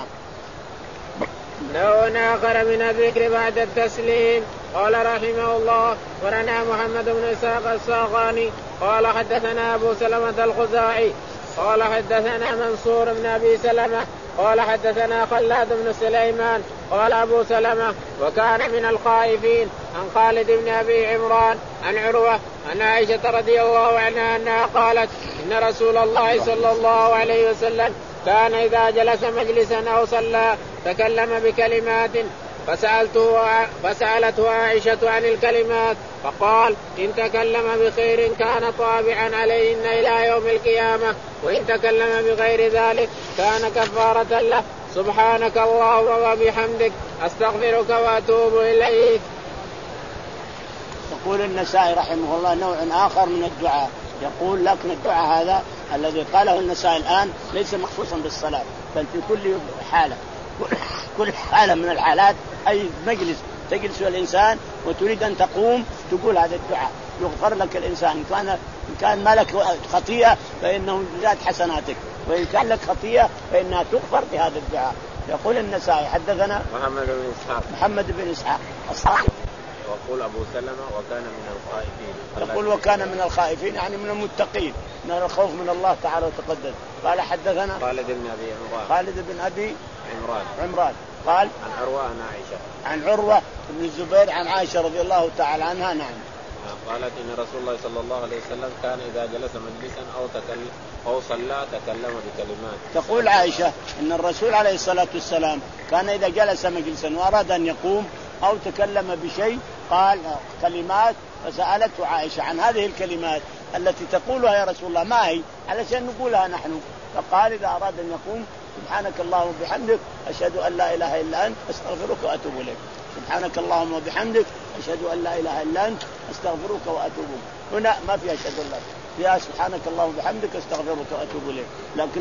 نوع آخر من الذكر بعد التسليم. قال رحمه الله ورنا محمد بن إسحاق الصاغاني قال حدثنا أبو سلمة الخزاعي قال حدثنا منصور بن أبي سلمة قال حدثنا خلاد بن سليمان قال أبو سلمة وكان من الخائفين عن خالد بن أبي عمران عن عروة عن عائشة رضي الله عنها أنها قالت إن رسول الله صلى الله عليه وسلم كان إذا جلس مجلسا أو صلى تكلم بكلمات فسألته فسألته عائشة عن الكلمات فقال إن تكلم بخير كان طابعا عليهن إلى يوم القيامة وإن تكلم بغير ذلك كان كفارة له. سبحانك اللهم وبحمدك أستغفرك وأتوب إليك. يقول النسائي رحمه الله نوع آخر من الدعاء. يقول لكن الدعاء هذا الذي قاله النسائي الآن ليس مخصوصا بالصلاة بل في كل حالة كل حالة من الحالات أي مجلس تجلس الإنسان وتريد أن تقوم تقول هذا الدعاء يغفر لك الإنسان. إن كان إن كان مالك خطيئة فإنه يزاد حسناتك وإن كان لك خطيئة فإنها تغفر بهذا الدعاء. يقول النسائي حدثنا محمد بن إسحاق محمد بن إسحاق الصاحب وقول أبو سلمة وكان من الخائفين يقول وكان من الخائفين يعني من المتقين من الخوف من الله تعالى وتقدس. قال حدثنا خالد بن أبي عمران خالد بن أبي عمران عمران قال عن عروة عن عائشة عن عروة بن الزبير عن عائشة رضي الله تعالى عنها. نعم. قالت إن رسول الله صلى الله عليه وسلم كان إذا جلس مجلسا أو تكلم أو صلى تكلم بكلمات. تقول عائشة إن الرسول عليه الصلاة والسلام كان إذا جلس مجلسا وأراد أن يقوم أو تكلم بشيء قال كلمات فسألته عائشة عن هذه الكلمات التي تقولها يا رسول الله ما هي علشان نقولها نحن. فقال إذا أراد أن يقوم سبحانك اللهم وبحمدك أشهد أن لا إله إلا أنت أستغفرك وأتوب إليك. سبحانك اللهم وبحمدك أشهد أن لا إله إلا أنت أستغفرك وأتوب إليك. هنا ما فيها أشهد الله فيها سبحانك اللهم وبحمدك أستغفرك وأتوب إليك. لكن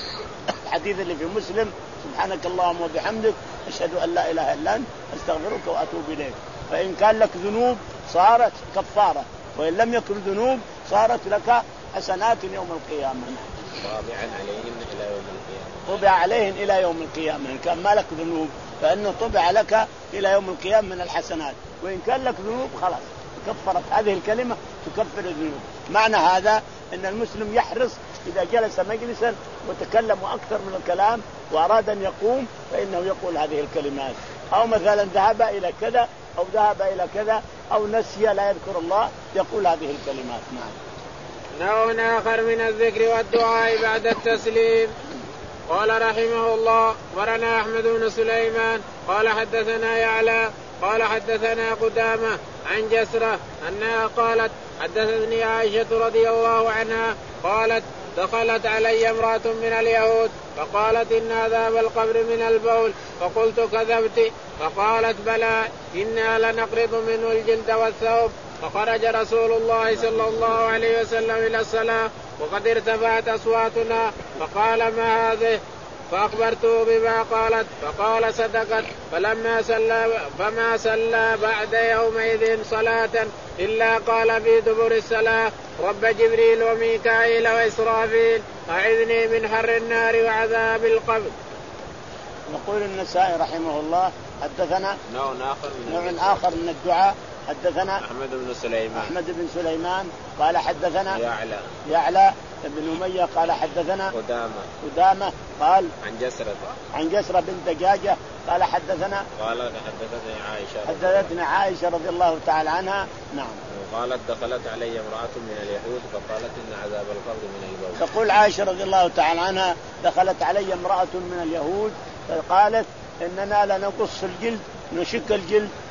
الحديث اللي في مسلم سبحانك اللهم وبحمدك أشهد أن لا إله إلا أنت أستغفرك وأتوب إليك. فإن كان لك ذنوب صارت كفارة وإن لم يكن ذنوب صارت لك حسنات يوم القيامة. طابعا عليهن إلى يوم القيامة طبع عليهن إلى يوم القيامة. إن كان ما لك ذنوب فإنه طبع لك إلى يوم القيامة من الحسنات وإن كان لك ذنوب خلاص كفرت هذه الكلمة تكفر الذنوب. معنى هذا أن المسلم يحرص إذا جلس مجلسا وتكلم أكثر من الكلام وأراد أن يقوم فإنه يقول هذه الكلمات أو مثلا ذهب إلى كذا أو ذهب إلى كذا أو نسي لا يذكر الله يقول هذه الكلمات. نعم. نوع آخر من الذكر والدعاء بعد التسليم. قال رحمه الله ورنا أحمد بن سليمان قال حدثنا يعلى قال حدثنا قدامة عن جسرة أنها قالت حدثتني عائشة رضي الله عنها قالت دخلت علي امرأة من اليهود فقالت إن عذاب القبر من البول فقلت كذبت فقالت بلى إنا لنقرض منه الجلد والثوب. فخرج رسول الله صلى الله عليه وسلم إلى الصلاة وقد ارتفعت أصواتنا فقال ما هذه فأخبرته بما قالت فقال صدقت فلما صلى فما صلى بعد يومئذ صلاة إلا قال في دبر الصلاة رب جبريل وميكائيل وإسرافيل أعذني من حر النار وعذاب القبر. يقول النسائي رحمه الله حدثنا نوع آخر من, نوع آخر من الدعاء. حدثنا أحمد بن سليمان أحمد بن سليمان قال حدثنا يعلى يعلى بن أمية قال حدثنا قدامة قدامة قال عن جسرة عن جسرة بنت دجاجة قال حدثنا قال حدثتني عائشة حدثتني عائشة رضي الله تعالى عنها. نعم. قالت دخلت علي امرأة من اليهود فقالت إن عذاب القبر من البول. تقول عائشة رضي الله تعالى عنها دخلت علي امرأة من اليهود فقالت إننا لنقص الجلد نشك الجلد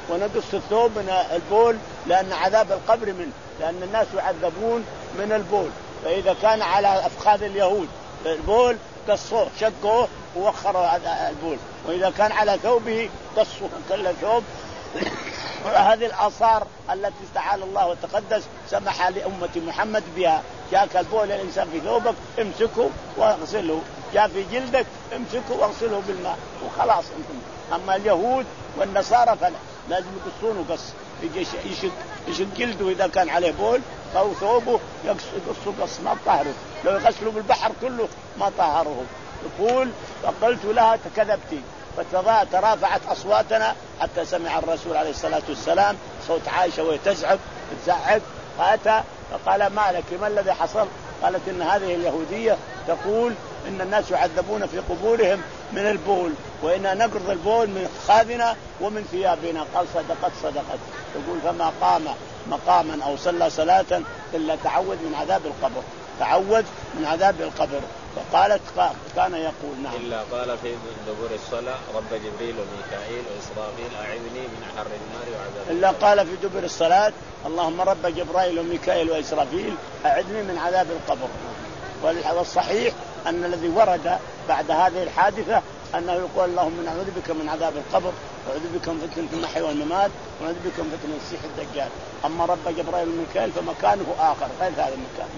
وندس الثوب من البول، لأن عذاب القبر منه، لأن الناس يعذبون من البول. فإذا كان على أفخاذ اليهود البول قصوه شقوه ووخروا البول، وإذا كان على ثوبه قصوه كل ثوب. هذه الآثار التي تعالى الله وتقدس سمح لأمة محمد بها. جاءك البول الإنسان في ثوبك امسكه واغسله، جاء في جلدك امسكه واغسله بالماء وخلاص. أما اليهود والنصارى فلا، لازم يقصونه قص، يشق يشق جلده إذا كان عليه بول أو ثوبه يقصه قص ما طهره، لو يغسلوا بالبحر كله ما طهره. يقول فقلت لها تكذبتي، فترافعت أصواتنا حتى سمع الرسول عليه الصلاة والسلام صوت عائشة وهي تزعق تزعق. فأتى فقال ما لك، ما الذي حصل؟ قالت إن هذه اليهودية تقول إن الناس يعذبون في قبورهم من البول، وإن نقرض البول من خاذنا ومن ثيابنا. قال صدقت صدقت. يقول فما قام مقاما أو صلى صلاة إلا تعوذ من عذاب القبر، تعوذ من عذاب القبر. فقالت كان يقول نعم إلا قال في دبر الصلاة رب جبريل وميكائيل وإسرافيل أعذني من حر النار وعذاب. إلا قال في دبر الصلاة اللهم رب جبريل وميكائيل وإسرافيل أعذني من عذاب القبر. والصحيح أن الذي ورد بعد هذه الحادثة أنه يقول اللهم نعوذ بك من عذاب القبر، ونعوذ بك من فتنة المحيا والممات، ونعوذ بك من فتنة المسيح الدجال. أما رب جبريل وميكائيل فمكانه آخر غير هذا المكان.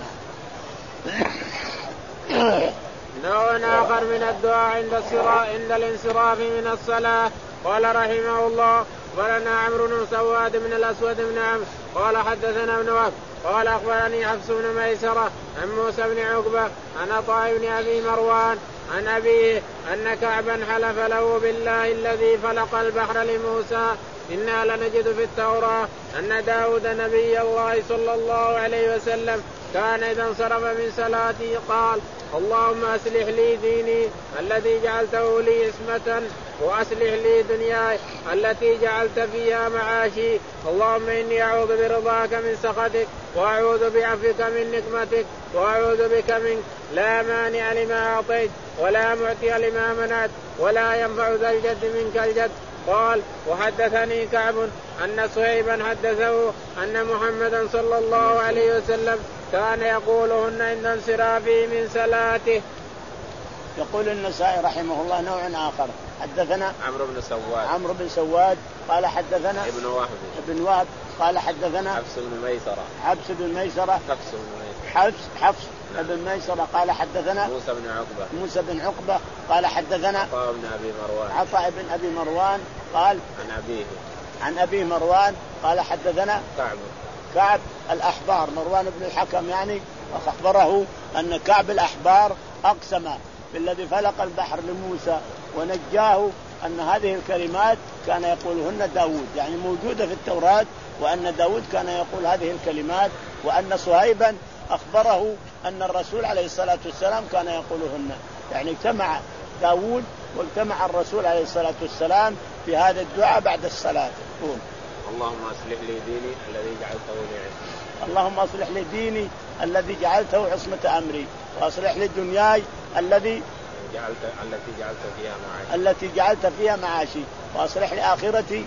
نوع آخر من الدعاء عند الصراط عند الانصراف من الصلاة. قال رحمه الله ولنا عمرو بن سواد بن الأسود بن عمرو قال حدثنا ابن وهب قال أخبرني حفص بن ميسرة عن موسى بن عقبة عن عطاء بن أبي مروان عن أبيه أن كعبا حلف له بالله الذي فلق البحر لموسى إنا لنجد في التوراة أن داود نبي الله صلى الله عليه وسلم كان إذا انصرف من صلاته قال اللهم أصلح لي ديني الذي جعلته لي عصمة وأصلح لي دنياي التي جعلت فيها معاشي اللهم إني أعوذ برضاك من سخطك وأعوذ بعفوك من نقمتك وأعوذ بك منك لا مانع لما أعطيت ولا معطي لما منعت ولا ينفع ذا الجد منك الجد. قال وحدثني كعب أن صهيبا حدثه أن محمدا صلى الله عليه وسلم كان يقولهن عند انصرافه من صلاته. يقول النسائي رحمه الله نوع آخر. حدثنا عمرو بن سواد عمرو بن سواد قال حدثنا ابن وهب ابن وهب قال حدثنا حفص بن ميسرة حفص بن ميسرة حفص بن ميسرة حفص حفص نعم. بن ميسرة قال حدثنا موسى بن عقبة موسى بن عقبة قال حدثنا عطاء بن أبي مروان عطاء بن أبي مروان قال عن أبيه عن أبي مروان قال حدثنا كعب كعب الأحبار مروان بن الحكم يعني أخبره أن كعب الأحبار أقسم بالذي فلق البحر لموسى ونجاه أن هذه الكلمات كان يقولهن داود، يعني موجودة في التوراة، وأن داود كان يقول هذه الكلمات، وأن صهيبا أخبره أن الرسول عليه الصلاة والسلام كان يقولهن. يعني اجتمع داود واجتمع الرسول عليه الصلاة والسلام في هذا الدعاء بعد الصلاة. قول اللهم أصلح لي ديني الذي جعلته لي عصمة اللهم أصلح لي ديني الذي جعلته عصمة أمري، وأصلح لي دنياي الذي جعلت التي جعلت فيها معاشي التي جعلت فيها معاشي، وأصلح لي آخرتي.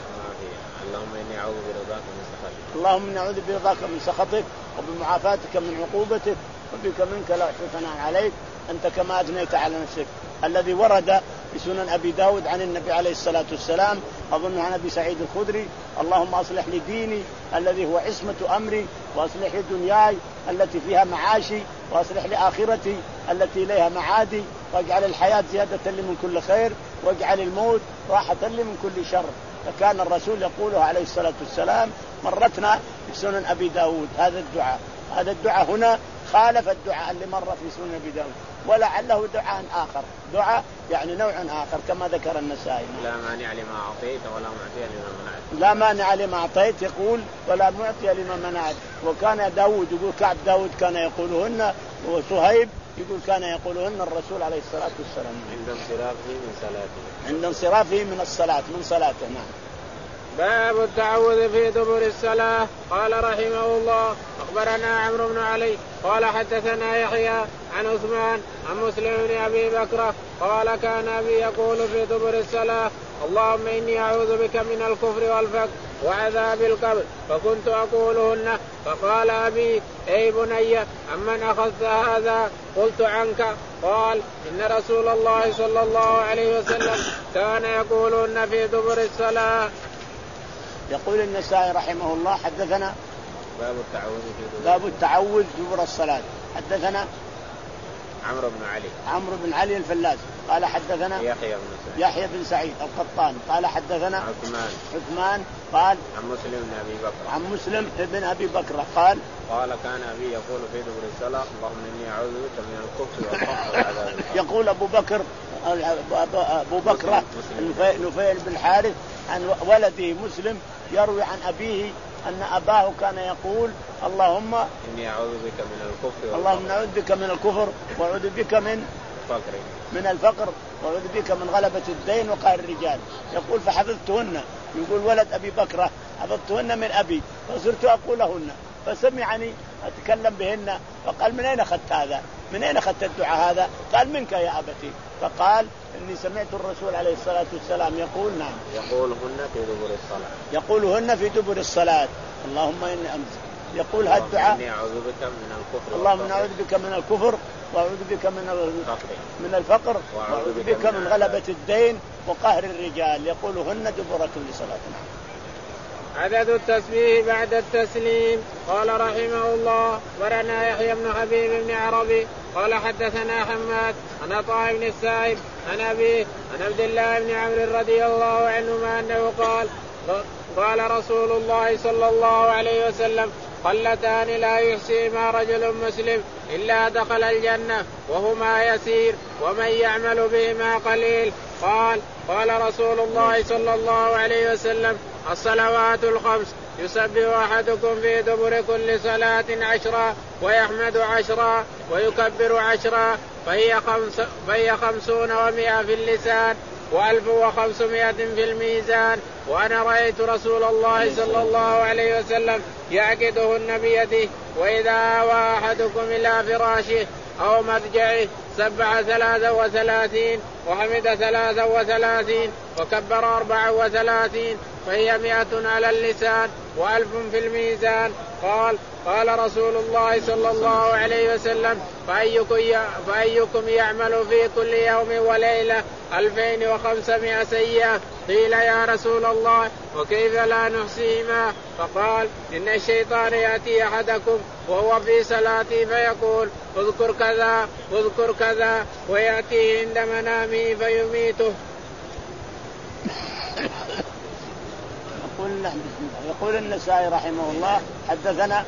اللهم إني أعوذ برضاك من سخطك اللهم إني أعوذ برضاك من سخطك وبمعافاتك من عقوبتك وبك منك لا أحصي ثناء عليك أنت كما أثنيت على نفسك. الذي ورد في سنن أبي داود عن النبي عليه الصلاة والسلام أظن عن أبي سعيد الخدري اللهم أصلح لي ديني الذي هو عصمة أمري، وأصلح لي دنياي التي فيها معاشي، وأصلح لي آخرتي التي إليها معادي، واجعل الحياة زيادة لي من كل خير، واجعل الموت راحة لي من كل شر. فكان الرسول يقوله عليه الصلاة والسلام مرتنا في سنن أبي داود هذا الدعاء. هذا الدعاء هنا خالف الدعاء اللي مر في سنن أبي داود، ولعله دعاء آخر، دعاء يعني نوع آخر كما ذكر النسائي. لا مانع لما أعطيت ولا معطي لما منعت لا مانع لما أعطيت يقول ولا معطي لما منعت. وكان داود يقول كعب داود كان يقولهن، وصهيب يقول كان يقولهن الرسول عليه الصلاة والسلام عند انصرافه من صلاته عند انصرافه من الصلاة من صلاته. نعم. باب التعوذ في دبر الصلاة. قال رحمه الله أخبرنا عمرو بن علي قال حدثنا يحيى عن عثمان عن مسلم بن أبي بكر قال كان أبي يقول في دبر الصلاة اللهم إني أعوذ بك من الكفر والفقر وعذاب القبر فكنت أقولهن. فقال أبي أي بني أمن أخذت هذا؟ قلت عنك. قال إن رسول الله صلى الله عليه وسلم كان يقولهن في دبر الصلاة. يقول النسائي رحمه الله حدثنا باب التعوذ في دبر باب التعوذ دبر الصلاة. حدثنا عمرو بن علي عمرو بن علي الفلاس قال حدثنا يحيى بن سعيد يحيى بن سعيد القطان قال حدثنا عثمان عثمان قال عن مسلم بن أبي بكر عن مسلم بن أبي بكر قال قال كان أبي يقول في دبر الصلاة اللهم إني أعوذ بك من الكفر والفقر والعذاب القبر. يقول أبو بكر أبو بكر نفيل بن الحارث عن ولده مسلم يروي عن أبيه أن أباه كان يقول اللهم إني أعوذ بك من الكفر اللهم نعوذ بك من الكفر وأعوذ بك من الفقر من الفقر وأعوذ بك من غلبة الدين وقهر الرجال. يقول فحفظتهن. يقول ولد أبي بكر حفظتهن من أبي فصرت أقولهن فسمعني أتكلم بهن. فقال من أين أخذت هذا؟ من أين أخذت الدعاء هذا؟ قال منك يا أبتي. فقال إني سمعت الرسول عليه الصلاة والسلام يقول نعم يقولهن في دبر الصلاة يقولهن في دبر الصلاة. اللهم إني أمس يقول هذا الدعاء إني أعوذ بك من الكفر اللهم نعوذ بك من الكفر وأعوذ بك من من الفقر وأعوذ بك من غلبة الدين وقهر الرجال. يقولهن دبر كل صلاة. عدد التسبيح بعد التسليم. قال رحمه الله ورنا يحيى بن حبيب بن عربي قال حدثنا حماد عن عطاء بن السائب عن أبيه عن عبد الله بن عمرو رضي الله عنهما أنه قال قال رسول الله صلى الله عليه وسلم قلتان لا يحصيهما رجل مسلم إلا دخل الجنة وهما يسير ومن يعمل بهما قليل. قال قال رسول الله صلى الله عليه وسلم الصلوات الخمس يسبح أحدكم في دبر كل صلاة عشرا ويحمد عشرا ويكبر عشرا فهي, خمس فهي خمسون ومئة في اللسان وألف وخمسمائة في الميزان. وأنا رأيت رسول الله صلى الله عليه وسلم يعقدهن بيده وإذا آوى أحدكم إلى فراشه أو مضجعه سبح ثلاثا وثلاثين وحمد ثلاثا وثلاثين وكبر أربعا وثلاثين فهي مئة على اللسان وألف في الميزان. قال قال رسول الله صلى الله عليه وسلم فأيكم يعمل في كل يوم وليلة ألفين وخمسمائة سيئة؟ قيل يا رسول الله وكيف لا نحصيهما؟ فقال إن الشيطان يأتي أحدكم وهو في صلاته فيقول اذكر كذا اذكر كذا ويأتيه عند منامه فيميته. يقول يقول النسائي رحمه الله حدثنا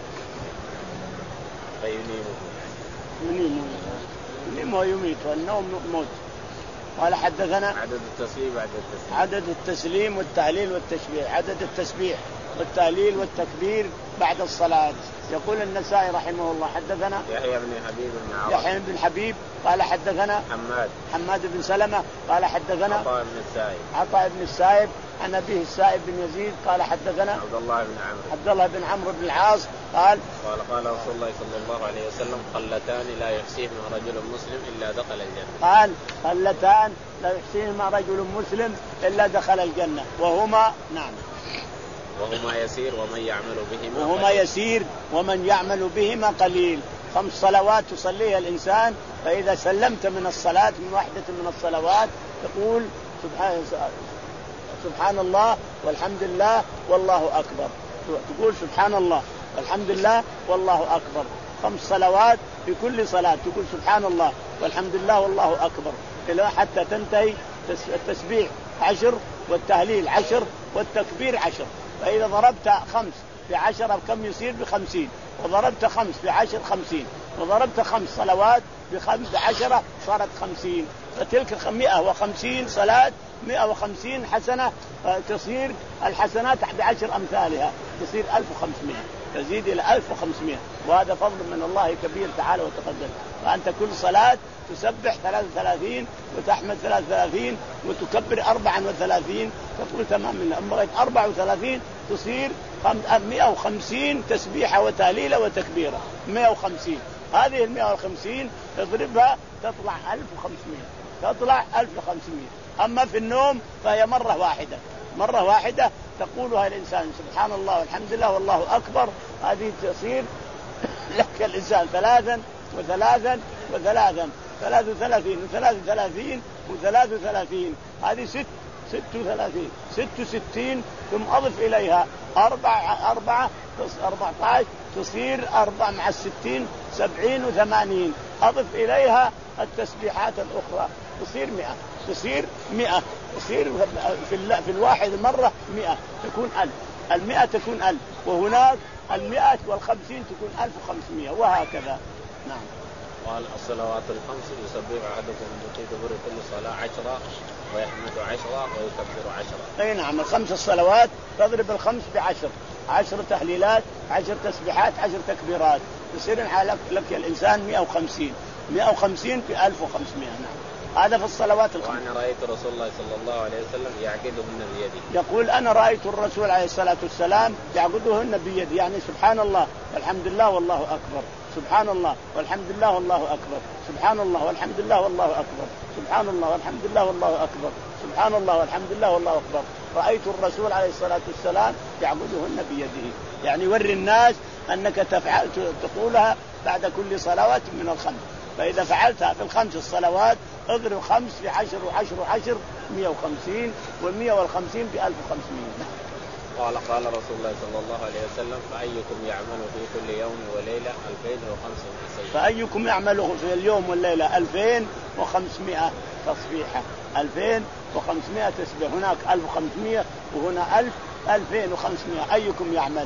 ينيم ويميت والنوم موت. قال حدثنا عدد التسليم بعد التسليم عدد التسليم والتهليل والتشبيح عدد التسبيح والتهليل والتكبير بعد الصلاة. يقول النسائي رحمه الله حدثنا يحيى بن حبيب بن عربي يحيى بن حبيب قال حدثنا حماد حماد بن سلمة قال حدثنا عطاء بن السائب عطاء بن السائب عن أبيه السائب بن يزيد قال حدثنا عبد الله بن عمرو عبد الله بن عمرو بن العاص قال قال قال رسول الله صلى الله عليه وسلم قلتان لا يحصيهما رجل مسلم إلا دخل الجنة. قال قلتان لا يحصيهما رجل مسلم إلا دخل الجنة وهما نعم وهما يسير ومن يعمل بهما وهما قليل. يسير ومن يعمل بهما قليل. خمس صلوات تصليها الإنسان فإذا سلمت من الصلاة من واحدة من الصلوات تقول سبحان سبحان الله والحمد لله والله أكبر. تقول سبحان الله والحمد لله والله أكبر خمس صلوات في كل صلاة تقول سبحان الله والحمد لله والله أكبر إلى حتى تنتهي. التسبيح عشر والتهليل عشر والتكبير عشر. فإذا ضربت خمس بعشرة كم يصير؟ بخمسين. وضربت خمس بعشر خمسين. وضربت خمس صلوات بخمس بعشرة صارت خمسين. فتلك مئة وخمسين صلاة مئة وخمسين حسنة تصير الحسنات بعشر أمثالها تصير ألف وخمسمائة تزيد إلى ألف وخمسمائة. وهذا فضل من الله كبير تعالى وتقدم. فأنت كل صلاة تسبح ثلاث وثلاثين وتحمد ثلاث وثلاثين وتكبر أربعا وثلاثين تقول تمام من أما بغيت أربع وثلاثين تصير مئة وخمسين تسبيحة وتهليلة وتكبيرة مئة وخمسين. هذه المئة وخمسين تضربها تطلع ألف وخمسمائة تطلع ألف وخمسمائة. أما في النوم فهي مرة واحدة، مرة واحدة تقولها الإنسان سبحان الله والحمد لله والله أكبر، هذه تصير لك الإنسان ثلاثا وثلاثا وثلاثا، ثلاث وثلاثين وثلاث وثلاثين وثلاث وثلاثين، هذه ست ست وثلاثين، ست وستين، ثم أضف إليها أربعة أربعة أربعة عشر تصير أربعة مع الستين سبعين وثمانين، أضف إليها التسبيحات الأخرى تصير مئة، تصير مئة، تصير في في الواحد مرة مئة، تكون ألف، المئة تكون ألف، وهناك المئة والخمسين تكون ألف وخمسمائة، وهكذا. نعم. قال الصلوات الخمس يسبح أحدكم في دبر كل صلاة عشرة ويحمد عشرة ويكبر عشرة. أي نعم، الخمس الصلوات تضرب الخمس بعشر، عشر تهليلات، عشر تسبيحات، عشر تكبيرات، يصير لك, لك الإنسان مئة وخمسين، مئة وخمسين في ألف وخمسمائة. نعم، هذا في الصلوات الخمس. وأنا رأيت رسول الله صلى الله عليه وسلم يعقدهن بيده. يقول أنا رأيت الرسول عليه الصلاة والسلام يعقدهن بيده، يعني سبحان الله والحمد لله والله أكبر، سبحان الله والحمد لله والله أكبر، سبحان الله والحمد لله والله أكبر، سبحان الله والحمد لله والله أكبر، سبحان الله والحمد لله والله أكبر. رأيت الرسول عليه الصلاة والسلام يعقدهن بيده، يعني يوري الناس أنك تفعل تقولها بعد كل صلوات من الخمس، فإذا فعلتها في الخمس الصلوات اضرب خمس في عشر وعشر وعشر مئة وخمسين، والمئة والخمسين في ألف وخمسمائة. قال قال رسول الله صلى الله عليه وسلم فأيكم يعمل في كل يوم وليلة ألفين وخمسمائة. فأيكم يعمل في اليوم والليلة ألفين وخمسمائة تصبيحة، ألفين وخمسمائة تسبيح، هناك ألف وخمسمائة وهنا ألف، ألفين وخمسمائة. أيكم يعمل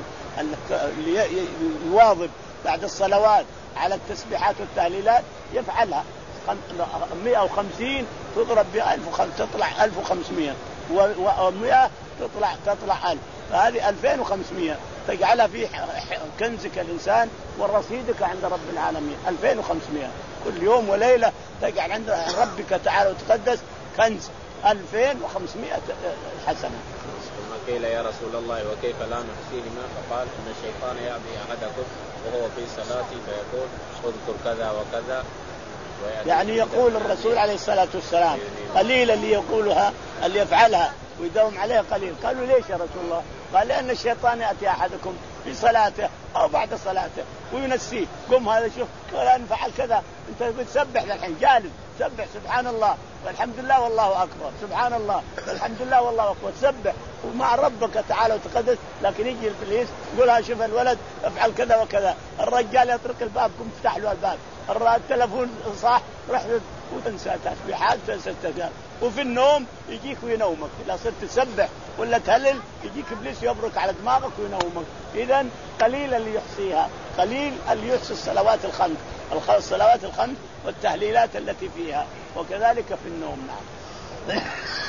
يواظب بعد الصلوات على التسبيحات والتهليلات يفعلها، مئة وخمسين تضرب بألف تطلع ألف وخمسمائة، ومئة تطلع تطلع ألف، فهذه ألفين وخمسمائة تجعلها في كنزك الإنسان ورصيدك عند رب العالمين. ألفين وخمسمائة كل يوم وليلة تجعل عند ربك تعالى وتقدس كنز ألفين وخمسمائة حسنة. ثم قيل يا رسول الله وكيف لا نحصيهما؟ فقال إن الشيطان يأتي أحدكم وهو في صلاته فيقول اذكر كذا وكذا، يعني يقول الرسول عليه الصلاة والسلام قليل اللي يقولها اللي يفعلها ويداوم عليها قليل. قالوا ليش يا رسول الله؟ قال لأن الشيطان يأتي أحدكم في صلاته أو بعد صلاته وينسيه، قم هذا شوف قال أنا فعل كذا، أنت بتسبح الحين جالس سبح سبحان الله والحمد لله والله أكبر، سبحان الله والحمد لله والله أكبر، تسبح ومع ربك تعالى وتقدس. لكن يجي الإبليس يقولها شوف الولد افعل كذا وكذا، الرجال يطرق الباب قم افتح له الباب، التلفون صح رح وتنسى تسبيحات تنسى التسبيحات، وفي النوم يجيك وينومك، إذا صرت تسبح ولا تهلل يجيك إبليس يبرك على دماغك وينومك. إذن قليل اللي يحصيها، قليل اللي يحصي الصلوات الخمس، الصلوات الخمس والتهليلات التي فيها، وكذلك في النوم. نعم.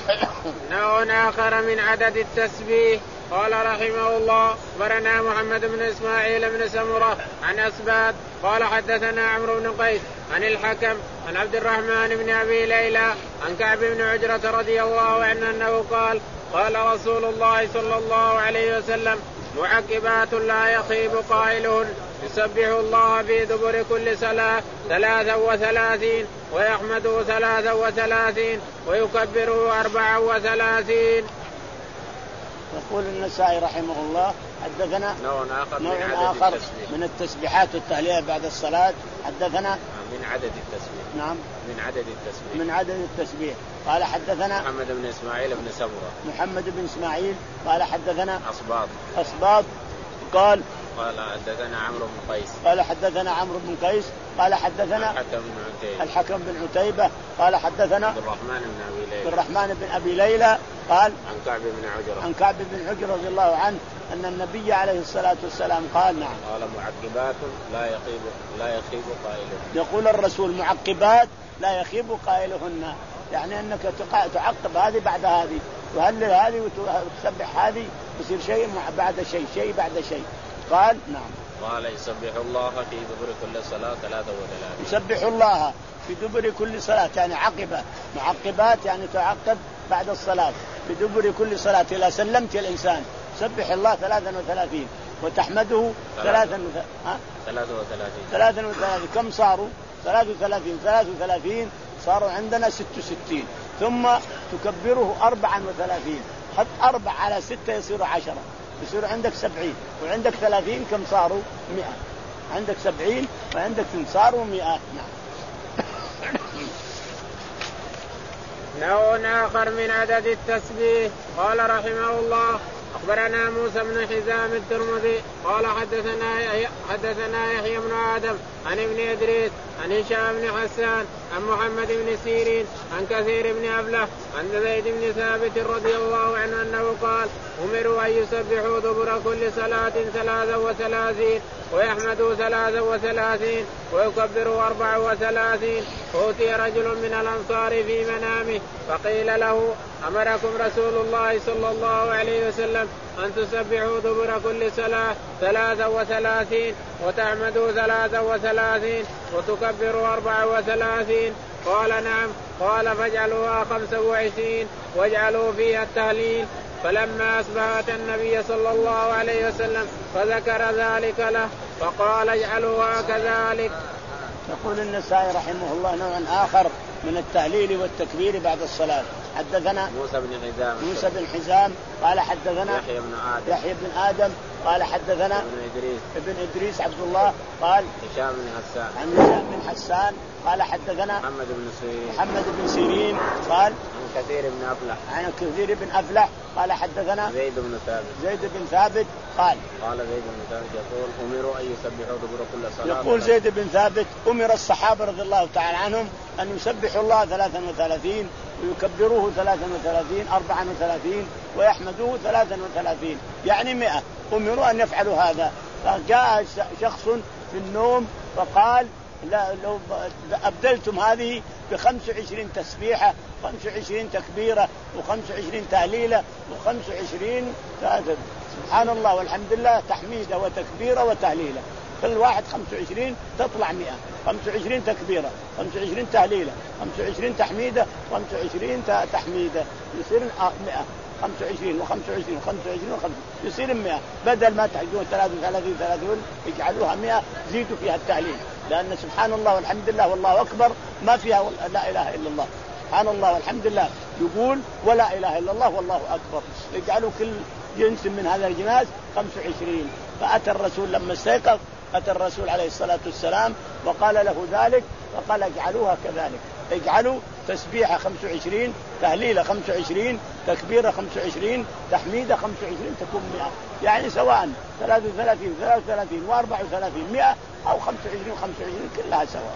نوع آخر من عدد التسبيح. قال رحمه الله أخبرنا محمد بن إسماعيل بن سمرة عن أسباد قال حدثنا عمرو بن قيس عن الحكم عن عبد الرحمن بن أبي ليلى عن كعب بن عجرة رضي الله عنه أنه قال قال رسول الله صلى الله عليه وسلم معقبات لا يخيب قائلهن يسبح الله في دبر كل صلاة ثلاثا وثلاثين ويحمده ثلاثا وثلاثين ويكبره أربعا وثلاثين. يقول النسائي رحمه الله حدثنا نوع آخر, نوع من, آخر عدد من التسبيحات والتهليل بعد الصلاة. حدثنا من عدد التسبيح. نعم من عدد التسبيح. من عدد التسبيح. قال حدثنا محمد بن إسماعيل بن سمرة. محمد بن إسماعيل قال حدثنا أصباط. أصباط قال قال حدثنا عمرو بن قيس. قال حدثنا عمرو بن قيس قال حدثنا الحكم بن عتيبة. الحكم بن عتيبة قال حدثنا عبد الرحمن بن أبي ليلى. عبد الرحمن بن أبي ليلى قال عن كعب بن عجرة. عن كعب بن عجرة رضي الله عنه أن النبي عليه الصلاة والسلام قال نعم. قال معقبات لا يخيب لا يخيب قائلهن. يقول الرسول معقبات لا يخيب قائلهن، يعني أنك تعقب هذه بعد هذه وهلل هذه وتسبح هذه يصير شيء بعد شيء شيء بعد شيء. قال نعم. قال يسبح الله في دبر كل صلاة ثلاثة وثلاثين. يسبح الله في دبر كل صلاة يعني عقبة، معقبات يعني تعقب بعد الصلاة في دبر كل صلاة. إذا سلمت الإنسان سبح الله ثلاثا وثلاثين وتحمده ثلاثا ثلاثة وثلاثين ثلاثا وثلاثين. كم صاروا؟ ثلاث وثلاثين ثلاث وثلاثين صاروا عندنا ست وستين. ثم تكبره أربعا وثلاثين، حط أربع على ستة يصير عشرة، يصير عندك سبعين، وعندك ثلاثين كم صاروا؟ مئة. عندك سبعين وعندك صاروا مئة. نعم. نوع آخر من عدد التسبيح. قال رحمه الله أخبرنا موسى بن حزام الترمذي قال حدثنا يحيى حدثنا يحيى بن آدم عن ابن إدريس عن هشام بن حسان عن محمد بن سيرين عن كثير بن أفلح عن زيد بن ثابت رضي الله عنه أنه قال أمروا أن يسبحوا دبر كل صلاة ثلاثا وثلاثين ويحمدوا ثلاثا وثلاثين ويكبروا أربعا وثلاثين. أوتي رجل من الأنصار في منامه فقيل له أمركم رسول الله صلى الله عليه وسلم أن تسبحوا دبر كل صلاة ثلاثا وثلاثين وتحمدوا ثلاثا وثلاثين وتكبروا أربعا وثلاثين. قال نعم. قال فاجعلوها خمسا وعشرين واجعلوا فيها التهليل. فلما أصبحت النبي صلى الله عليه وسلم فذكر ذلك له فقال اجعلوها كذلك. يقول النسائي رحمه الله نوع آخر من التهليل والتكبير بعد الصلاة. حدثنا موسى بن حزام موسى بن حزام قال حدثنا يحيى بن آدم يحيى بن آدم قال حدثنا ابن إدريس ابن إدريس عبد الله قال هشام بن حسان عن هشام بن حسان قال حدثنا محمد بن سيرين محمد بن سيرين قال عن كثير بن أفلح عن كثير بن أفلح قال حدثنا زيد بن ثابت زيد بن ثابت قال قال زيد بن ثابت يقول أمروا أن يسبحوا دبر كل صلاة. يقول زيد بن ثابت أمر الصحابة رضي الله تعالى عنهم أن يسبحوا الله ثلاثا وثلاثين ويكبروه ثلاثا وثلاثين أربعا وثلاثين ويحمدوه ثلاثا وثلاثين، يعني مئة. أمروا أن يفعلوا هذا. فجاء شخص في النوم فقال لا لو أبدلتم هذه بخمس وعشرين تسبيحة خمس وعشرين تكبيرة وخمس وعشرين تهليلة وخمس وعشرين سبحان الله والحمد لله تحميدة وتكبيرة وتهليلة، كل واحد خمس وعشرين تطلع مئة. خمس وعشرين تكبيرة خمس وعشرين تهليلة خمس وعشرين تحميدة خمس وعشرين تحميدة يصير مئة. خمس وعشرين وخمس وعشرين وخمس وعشرين وخمس يصير مئة. بدل ما تحجون ثلاث وثلاثين ثلاثون يجعلوها مئة، زيدوا فيها التهليل، لأن سبحان الله والحمد لله والله أكبر ما فيها لا إله إلا الله. سبحان الله والحمد لله يقول ولا إله إلا الله والله أكبر، يجعلوا كل جنس من هذا الجناس خمس وعشرين. فأتى الرسول لما استيقظ أتى الرسول عليه الصلاة والسلام وقال له ذلك فقال اجعلوها كذلك، اجعلوا تسبيحة خمس وعشرين تهليلة خمس وعشرين تكبيرة خمس وعشرين تحميدة خمس وعشرين تكون مئة، يعني سواء ثلاث وثلاثين ثلاث وثلاثين وأربع وثلاثين مئة أو خمس وعشرين خمس وعشرين كلها سواء.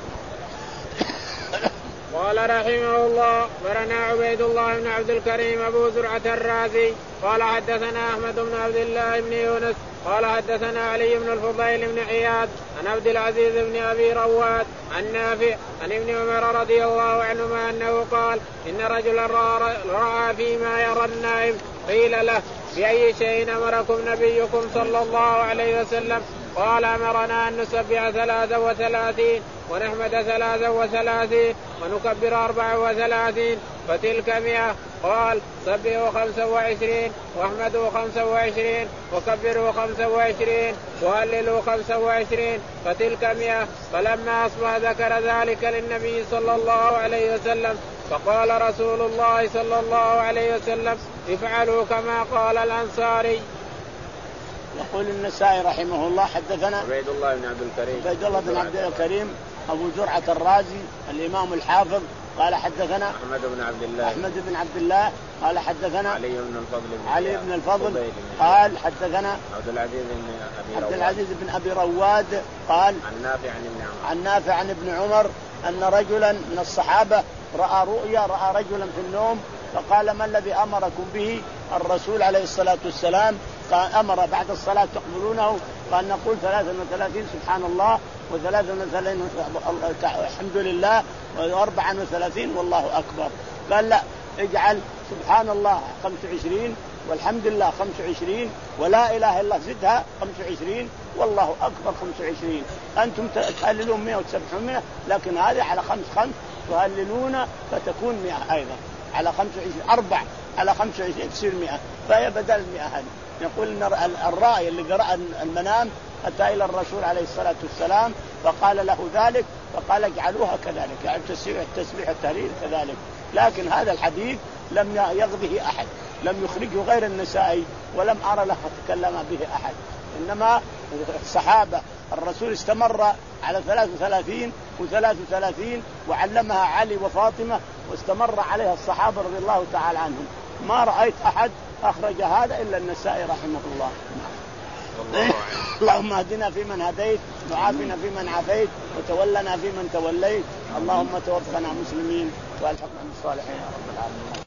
قال رحمه الله برنا عبيد الله بن عبد الكريم أبو زرعة الرازي قال حدثنا أحمد بن عبد الله بن يونس قال حدثنا علي بن الفضيل بن عياد عن عبد العزيز بن أبي رواد عن نافع عن ابن عمر رضي الله عنهما أنه قال إن رجلا رأى فيما يرى النائم قيل له بأي شيء أمركم نبيكم صلى الله عليه وسلم؟ قال أمرنا أن نسبح ثلاثا وثلاثين ونحمد ثلاثا وثلاثين ونكبر أربعا وثلاثين فتلك مئة. قال سبحوا خمسا وعشرين واحمدوا خمسا وعشرين وكبروا خمسا وعشرين وهللوا خمسا وعشرين فتلك مئة. فلما أصبح ذكر ذلك للنبي صلى الله عليه وسلم فقال رسول الله صلى الله عليه وسلم افعلوا كما قال الأنصاري. يقول النسائي رحمه الله حدثنا عبيد الله بن عبد الكريم عبيد الله بن عبد الكريم أبو زرعة الرازي الإمام الحافظ قال حدثنا أحمد بن عبد الله أحمد بن عبد الله قال حدثنا علي بن الفضل بن علي بن الفضل قال حدثنا عبد العزيز بن أبي عبد العزيز بن أبي رواد قال عن نافع عن ابن عمر عن نافع عن ابن عمر أن رجلا من الصحابة رأى رؤيا رأى رجلا في النوم فقال ما الذي أمركم به الرسول عليه الصلاة والسلام؟ قال أمر بعد الصلاة تقبلونه قال نقول ثلاثا وثلاثين سبحان الله وثلاثا وثلاثين الحمد لله وأربعا وثلاثين والله أكبر. قال لا اجعل سبحان الله خمس وعشرين والحمد لله خمس وعشرين ولا إله إلا زدها خمس وعشرين والله أكبر خمس وعشرين. أنتم تهللون مئة وتسبحون مئة لكن هذه على خمس خمس تهللون فتكون مئة أيضا على خمس وعشرين أربع على خمس وعشرين تصير مئة فهي بدل المئة هذه. يقول إن الرأي اللي قرأ المنام أتى إلى الرسول عليه الصلاة والسلام فقال له ذلك، فقال اجعلوها كذلك، يعني التسبيح التهليل كذلك. لكن هذا الحديث لم يغضه أحد، لم يخرجه غير النسائي، ولم أرى له تكلم به أحد. إنما الصحابة الرسول استمر على ثلاث وثلاثين وثلاث وثلاثين وعلمها علي وفاطمة، واستمر عليها الصحابة رضي الله تعالى عنهم. ما رأيت أحد أخرج هذا إلا النسائي رحمه الله. اللهم اهدنا فيمن هديت، وعافنا فيمن عافيت، وتولنا فيمن توليت، اللهم توفنا مسلمين والحقنا بالصالحين يا رب العالمين.